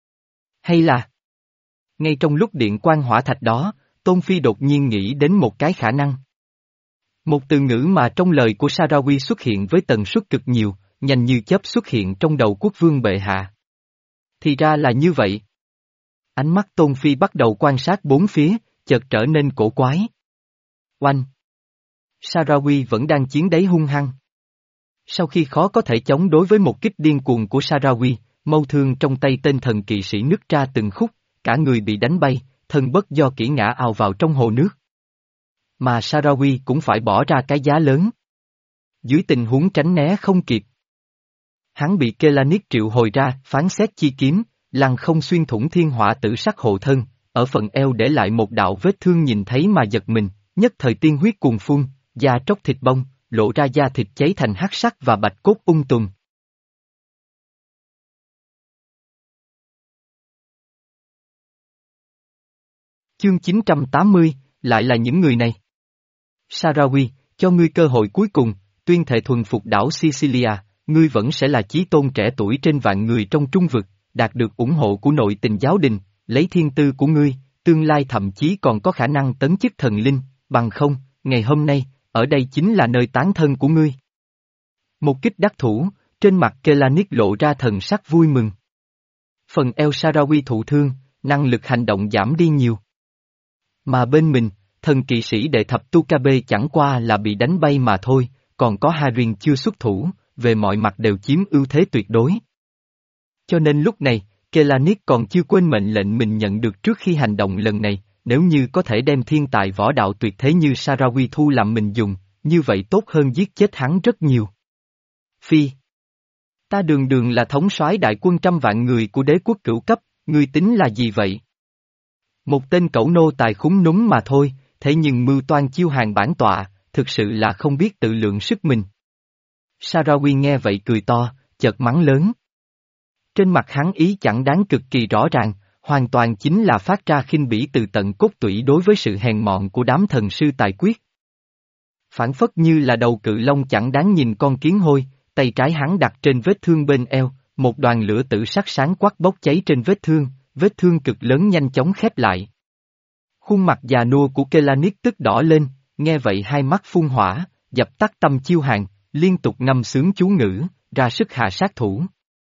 Hay là... Ngay trong lúc điện quan hỏa thạch đó, Tôn Phi đột nhiên nghĩ đến một cái khả năng. Một từ ngữ mà trong lời của Sarawi xuất hiện với tần suất cực nhiều, nhanh như chớp xuất hiện trong đầu quốc vương bệ hạ. Thì ra là như vậy. Ánh mắt Tôn Phi bắt đầu quan sát bốn phía, chợt trở nên cổ quái. Oanh! Sarawi vẫn đang chiến đáy hung hăng. Sau khi khó có thể chống đối với một kích điên cuồng của Sarawi, mâu thương trong tay tên thần kỵ sĩ nứt ra từng khúc, cả người bị đánh bay, thân bất do kỹ ngã ào vào trong hồ nước. Mà Sarawi cũng phải bỏ ra cái giá lớn. Dưới tình huống tránh né không kịp. Hắn bị Kelanic triệu hồi ra, phán xét chi kiếm, lăng không xuyên thủng thiên hỏa tử sắc hộ thân, ở phần eo để lại một đạo vết thương nhìn thấy mà giật mình, nhất thời tiên huyết cuồn phun, da tróc thịt bong, lộ ra da thịt cháy thành hắc sắc và bạch cốt ung tùm. Chương chín trăm tám mươi, lại là những người này. Sarawi, cho ngươi cơ hội cuối cùng, tuyên thệ thuần phục đảo Sicilia, ngươi vẫn sẽ là chí tôn trẻ tuổi trên vạn người trong trung vực, đạt được ủng hộ của nội tình giáo đình, lấy thiên tư của ngươi, tương lai thậm chí còn có khả năng tấn chức thần linh, bằng không, ngày hôm nay, ở đây chính là nơi tán thân của ngươi. Một kích đắc thủ, trên mặt Kelanis lộ ra thần sắc vui mừng. Phần eo Sarawi thụ thương, năng lực hành động giảm đi nhiều. Mà bên mình, thần kỵ sĩ đệ thập Tukabe chẳng qua là bị đánh bay mà thôi, còn có Harin chưa xuất thủ, về mọi mặt đều chiếm ưu thế tuyệt đối. Cho nên lúc này, Kelanis còn chưa quên mệnh lệnh mình nhận được trước khi hành động lần này, nếu như có thể đem thiên tài võ đạo tuyệt thế như Sarawi thu làm mình dùng, như vậy tốt hơn giết chết hắn rất nhiều. Phi. Ta đường đường là thống soái đại quân trăm vạn người của đế quốc cửu cấp, ngươi tính là gì vậy? Một tên cẩu nô tài khúng núm mà thôi, thế nhưng mưu toan chiêu hàng bản tọa, thực sự là không biết tự lượng sức mình. Sarawi nghe vậy cười to, chợt mắng lớn. Trên mặt hắn ý chẳng đáng cực kỳ rõ ràng, hoàn toàn chính là phát ra khinh bỉ từ tận cốt tủy đối với sự hèn mọn của đám thần sư tài quyết. Phản phất như là đầu cự long chẳng đáng nhìn con kiến hôi, tay trái hắn đặt trên vết thương bên eo, một đoàn lửa tử sắc sáng quắc bốc cháy trên vết thương, vết thương cực lớn nhanh chóng khép lại. Khuôn mặt già nua của Kelanis tức đỏ lên, nghe vậy hai mắt phun hỏa, dập tắt tâm chiêu hàng, liên tục ngâm sướng chú ngữ, ra sức hạ sát thủ.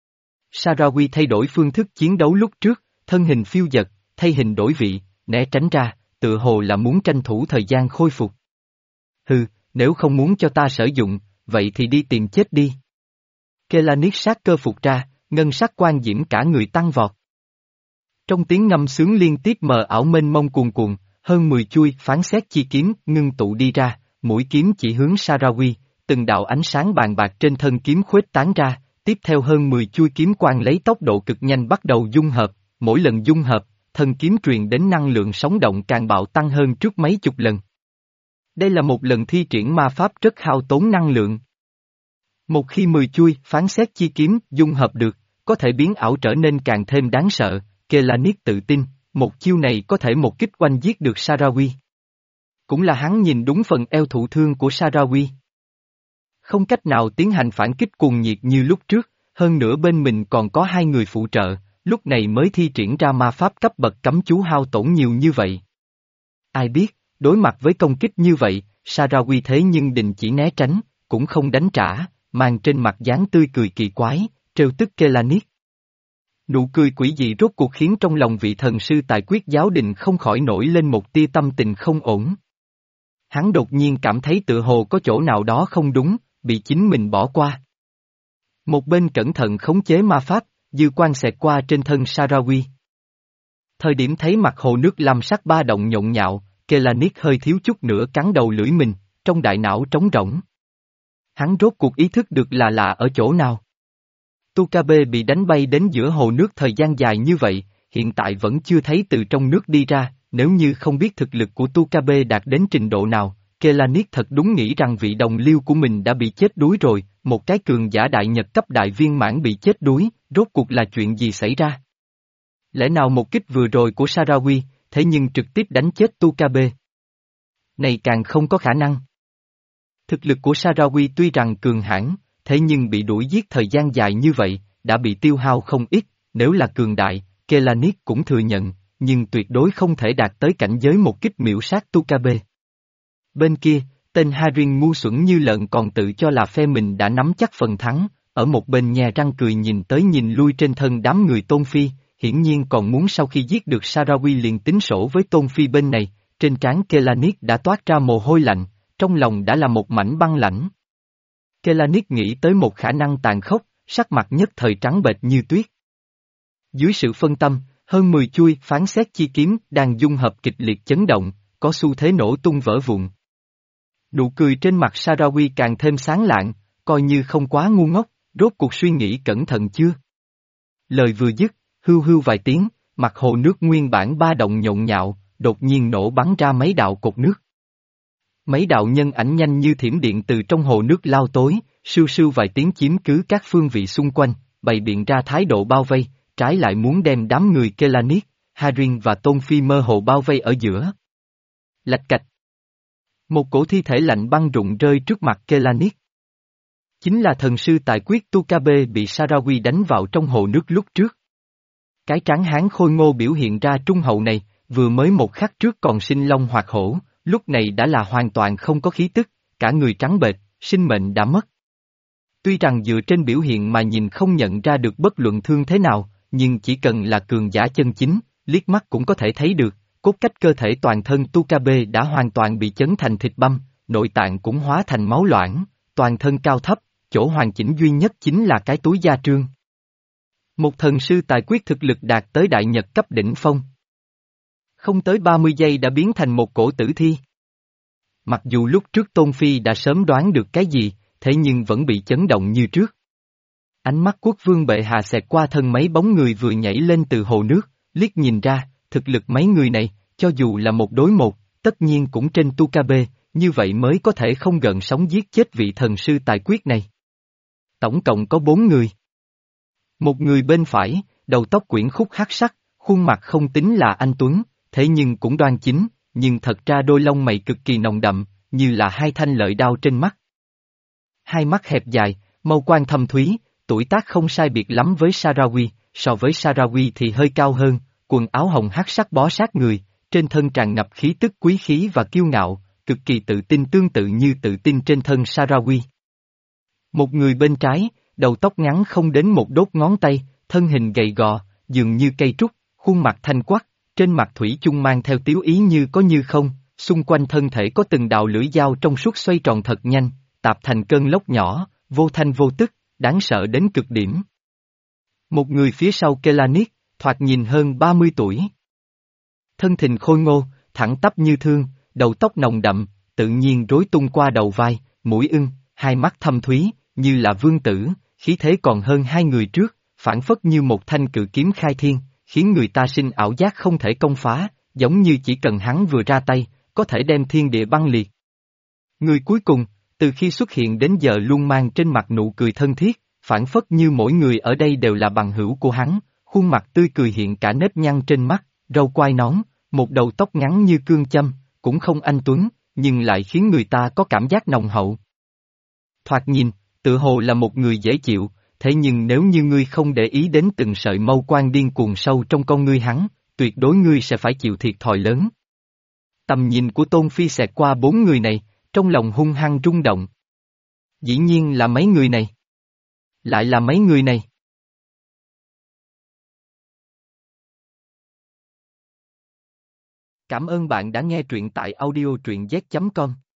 Sarawi thay đổi phương thức chiến đấu lúc trước, thân hình phiêu dật, thay hình đổi vị, né tránh ra, tựa hồ là muốn tranh thủ thời gian khôi phục. Hừ, nếu không muốn cho ta sử dụng, vậy thì đi tìm chết đi. Kelanis sát cơ phục ra, ngân sắc quan diễm cả người tăng vọt. Trong tiếng ngâm sướng liên tiếp mờ ảo mênh mông cuồn cuộn, hơn mười chuôi phán xét chi kiếm ngưng tụ đi ra, mũi kiếm chỉ hướng Sarawi, từng đạo ánh sáng bàn bạc trên thân kiếm khuếch tán ra, tiếp theo hơn mười chuôi kiếm quang lấy tốc độ cực nhanh bắt đầu dung hợp, mỗi lần dung hợp, thân kiếm truyền đến năng lượng sống động càng bạo tăng hơn trước mấy chục lần. Đây là một lần thi triển ma pháp rất hao tốn năng lượng. Một khi mười chuôi phán xét chi kiếm dung hợp được, có thể biến ảo trở nên càng thêm đáng sợ, Kelanis tự tin, một chiêu này có thể một kích oanh giết được Sarawi. Cũng là hắn nhìn đúng phần eo thụ thương của Sarawi. Không cách nào tiến hành phản kích cuồng nhiệt như lúc trước, hơn nữa bên mình còn có hai người phụ trợ, lúc này mới thi triển ra ma pháp cấp bậc cấm chú hao tổn nhiều như vậy. Ai biết, đối mặt với công kích như vậy, Sarawi thế nhưng định chỉ né tránh, cũng không đánh trả, mang trên mặt dáng tươi cười kỳ quái, trêu tức Kelanis. Nụ cười quỷ dị rốt cuộc khiến trong lòng vị thần sư tài quyết giáo đình không khỏi nổi lên một tia tâm tình không ổn. Hắn đột nhiên cảm thấy tựa hồ có chỗ nào đó không đúng, bị chính mình bỏ qua. Một bên cẩn thận khống chế ma pháp, dư quang xẹt qua trên thân Sarawi. Thời điểm thấy mặt hồ nước lam sắc ba động nhộn nhạo, Kelanis hơi thiếu chút nữa cắn đầu lưỡi mình, trong đại não trống rỗng. Hắn rốt cuộc ý thức được là lạ ở chỗ nào. Tukabe bị đánh bay đến giữa hồ nước thời gian dài như vậy, hiện tại vẫn chưa thấy từ trong nước đi ra, nếu như không biết thực lực của Tukabe đạt đến trình độ nào, Kelanis thật đúng nghĩ rằng vị đồng liêu của mình đã bị chết đuối rồi, một cái cường giả đại nhật cấp đại viên mãn bị chết đuối, rốt cuộc là chuyện gì xảy ra? Lẽ nào một kích vừa rồi của Sarawi, thế nhưng trực tiếp đánh chết Tukabe? Này càng không có khả năng. Thực lực của Sarawi tuy rằng cường hãn, thế nhưng bị đuổi giết thời gian dài như vậy, đã bị tiêu hao không ít, nếu là cường đại, Kelanis cũng thừa nhận, nhưng tuyệt đối không thể đạt tới cảnh giới một kích miểu sát Tukabe. Bên kia, tên Harin ngu xuẩn như lợn còn tự cho là phe mình đã nắm chắc phần thắng, ở một bên nhe răng cười nhìn tới nhìn lui trên thân đám người Tôn Phi, hiển nhiên còn muốn sau khi giết được Sarawi liền tính sổ với Tôn Phi bên này, trên trán Kelanis đã toát ra mồ hôi lạnh, trong lòng đã là một mảnh băng lãnh. Kelanis nghĩ tới một khả năng tàn khốc, sắc mặt nhất thời trắng bệch như tuyết. Dưới sự phân tâm, hơn mười chuôi phán xét chi kiếm đang dung hợp kịch liệt chấn động, có xu thế nổ tung vỡ vụn. Nụ cười trên mặt Sarawi càng thêm sáng lạng, coi như không quá ngu ngốc, rốt cuộc suy nghĩ cẩn thận chưa? Lời vừa dứt, hưu hưu vài tiếng, mặt hồ nước nguyên bản ba động nhộn nhạo, đột nhiên nổ bắn ra mấy đạo cột nước. Mấy đạo nhân ảnh nhanh như thiểm điện từ trong hồ nước lao tối, sưu sưu vài tiếng chiếm cứ các phương vị xung quanh, bày biện ra thái độ bao vây, trái lại muốn đem đám người Kelanis, Harin và Tôn Phi mơ hồ bao vây ở giữa. Lạch cạch. Một cổ thi thể lạnh băng rụng rơi trước mặt Kelanis. Chính là thần sư tài quyết Tukabe bị Sarawi đánh vào trong hồ nước lúc trước. Cái tráng hán khôi ngô biểu hiện ra trung hậu này, vừa mới một khắc trước còn sinh long hoạt hổ, lúc này đã là hoàn toàn không có khí tức, cả người trắng bệch, sinh mệnh đã mất. Tuy rằng dựa trên biểu hiện mà nhìn không nhận ra được bất luận thương thế nào, nhưng chỉ cần là cường giả chân chính, liếc mắt cũng có thể thấy được, cốt cách cơ thể toàn thân Tukabe đã hoàn toàn bị chấn thành thịt băm, nội tạng cũng hóa thành máu loãng, toàn thân cao thấp, chỗ hoàn chỉnh duy nhất chính là cái túi da trương. Một thần sư tài quyết thực lực đạt tới đại nhật cấp đỉnh phong. Không tới ba mươi giây đã biến thành một cổ tử thi. Mặc dù lúc trước Tôn Phi đã sớm đoán được cái gì, thế nhưng vẫn bị chấn động như trước. Ánh mắt quốc vương bệ hạ xẹt qua thân mấy bóng người vừa nhảy lên từ hồ nước, liếc nhìn ra, thực lực mấy người này, cho dù là một đối một, tất nhiên cũng trên Tukabe, như vậy mới có thể không gợn sóng giết chết vị thần sư tài quyết này. Tổng cộng có bốn người. Một người bên phải, đầu tóc quyển khúc hắc sắc, khuôn mặt không tính là anh tuấn, thế nhưng cũng đoan chính, nhưng thật ra đôi lông mày cực kỳ nồng đậm, như là hai thanh lợi đao trên mắt. Hai mắt hẹp dài, mâu quan thâm thúy, tuổi tác không sai biệt lắm với Sarawi, so với Sarawi thì hơi cao hơn, quần áo hồng hắc sắc bó sát người, trên thân tràn ngập khí tức quý khí và kiêu ngạo, cực kỳ tự tin tương tự như tự tin trên thân Sarawi. Một người bên trái, đầu tóc ngắn không đến một đốt ngón tay, thân hình gầy gò, dường như cây trúc, khuôn mặt thanh quắc, trên mặt thủy chung mang theo tiếu ý như có như không, xung quanh thân thể có từng đạo lưỡi dao trong suốt xoay tròn thật nhanh, tạp thành cơn lốc nhỏ, vô thanh vô tức, đáng sợ đến cực điểm. Một người phía sau Kelanis, thoạt nhìn hơn ba mươi tuổi. Thân thình khôi ngô, thẳng tắp như thương, đầu tóc nồng đậm, tự nhiên rối tung qua đầu vai, mũi ưng, hai mắt thâm thúy, như là vương tử, khí thế còn hơn hai người trước, phản phất như một thanh cự kiếm khai thiên, khiến người ta sinh ảo giác không thể công phá, giống như chỉ cần hắn vừa ra tay, có thể đem thiên địa băng liệt. Người cuối cùng, từ khi xuất hiện đến giờ luôn mang trên mặt nụ cười thân thiết, phản phất như mỗi người ở đây đều là bằng hữu của hắn, khuôn mặt tươi cười hiện cả nếp nhăn trên mắt, râu quai nón, một đầu tóc ngắn như cương châm, cũng không anh tuấn, nhưng lại khiến người ta có cảm giác nồng hậu. Thoạt nhìn, tự hồ là một người dễ chịu, thế nhưng nếu như ngươi không để ý đến từng sợi mâu quan điên cuồng sâu trong con ngươi hắn, tuyệt đối ngươi sẽ phải chịu thiệt thòi lớn. Tầm nhìn của Tôn Phi xẹt qua bốn người này, trong lòng hung hăng rung động. Dĩ nhiên là mấy người này. Lại là mấy người này. Cảm ơn bạn đã nghe truyện tại audio truyện z chấm com.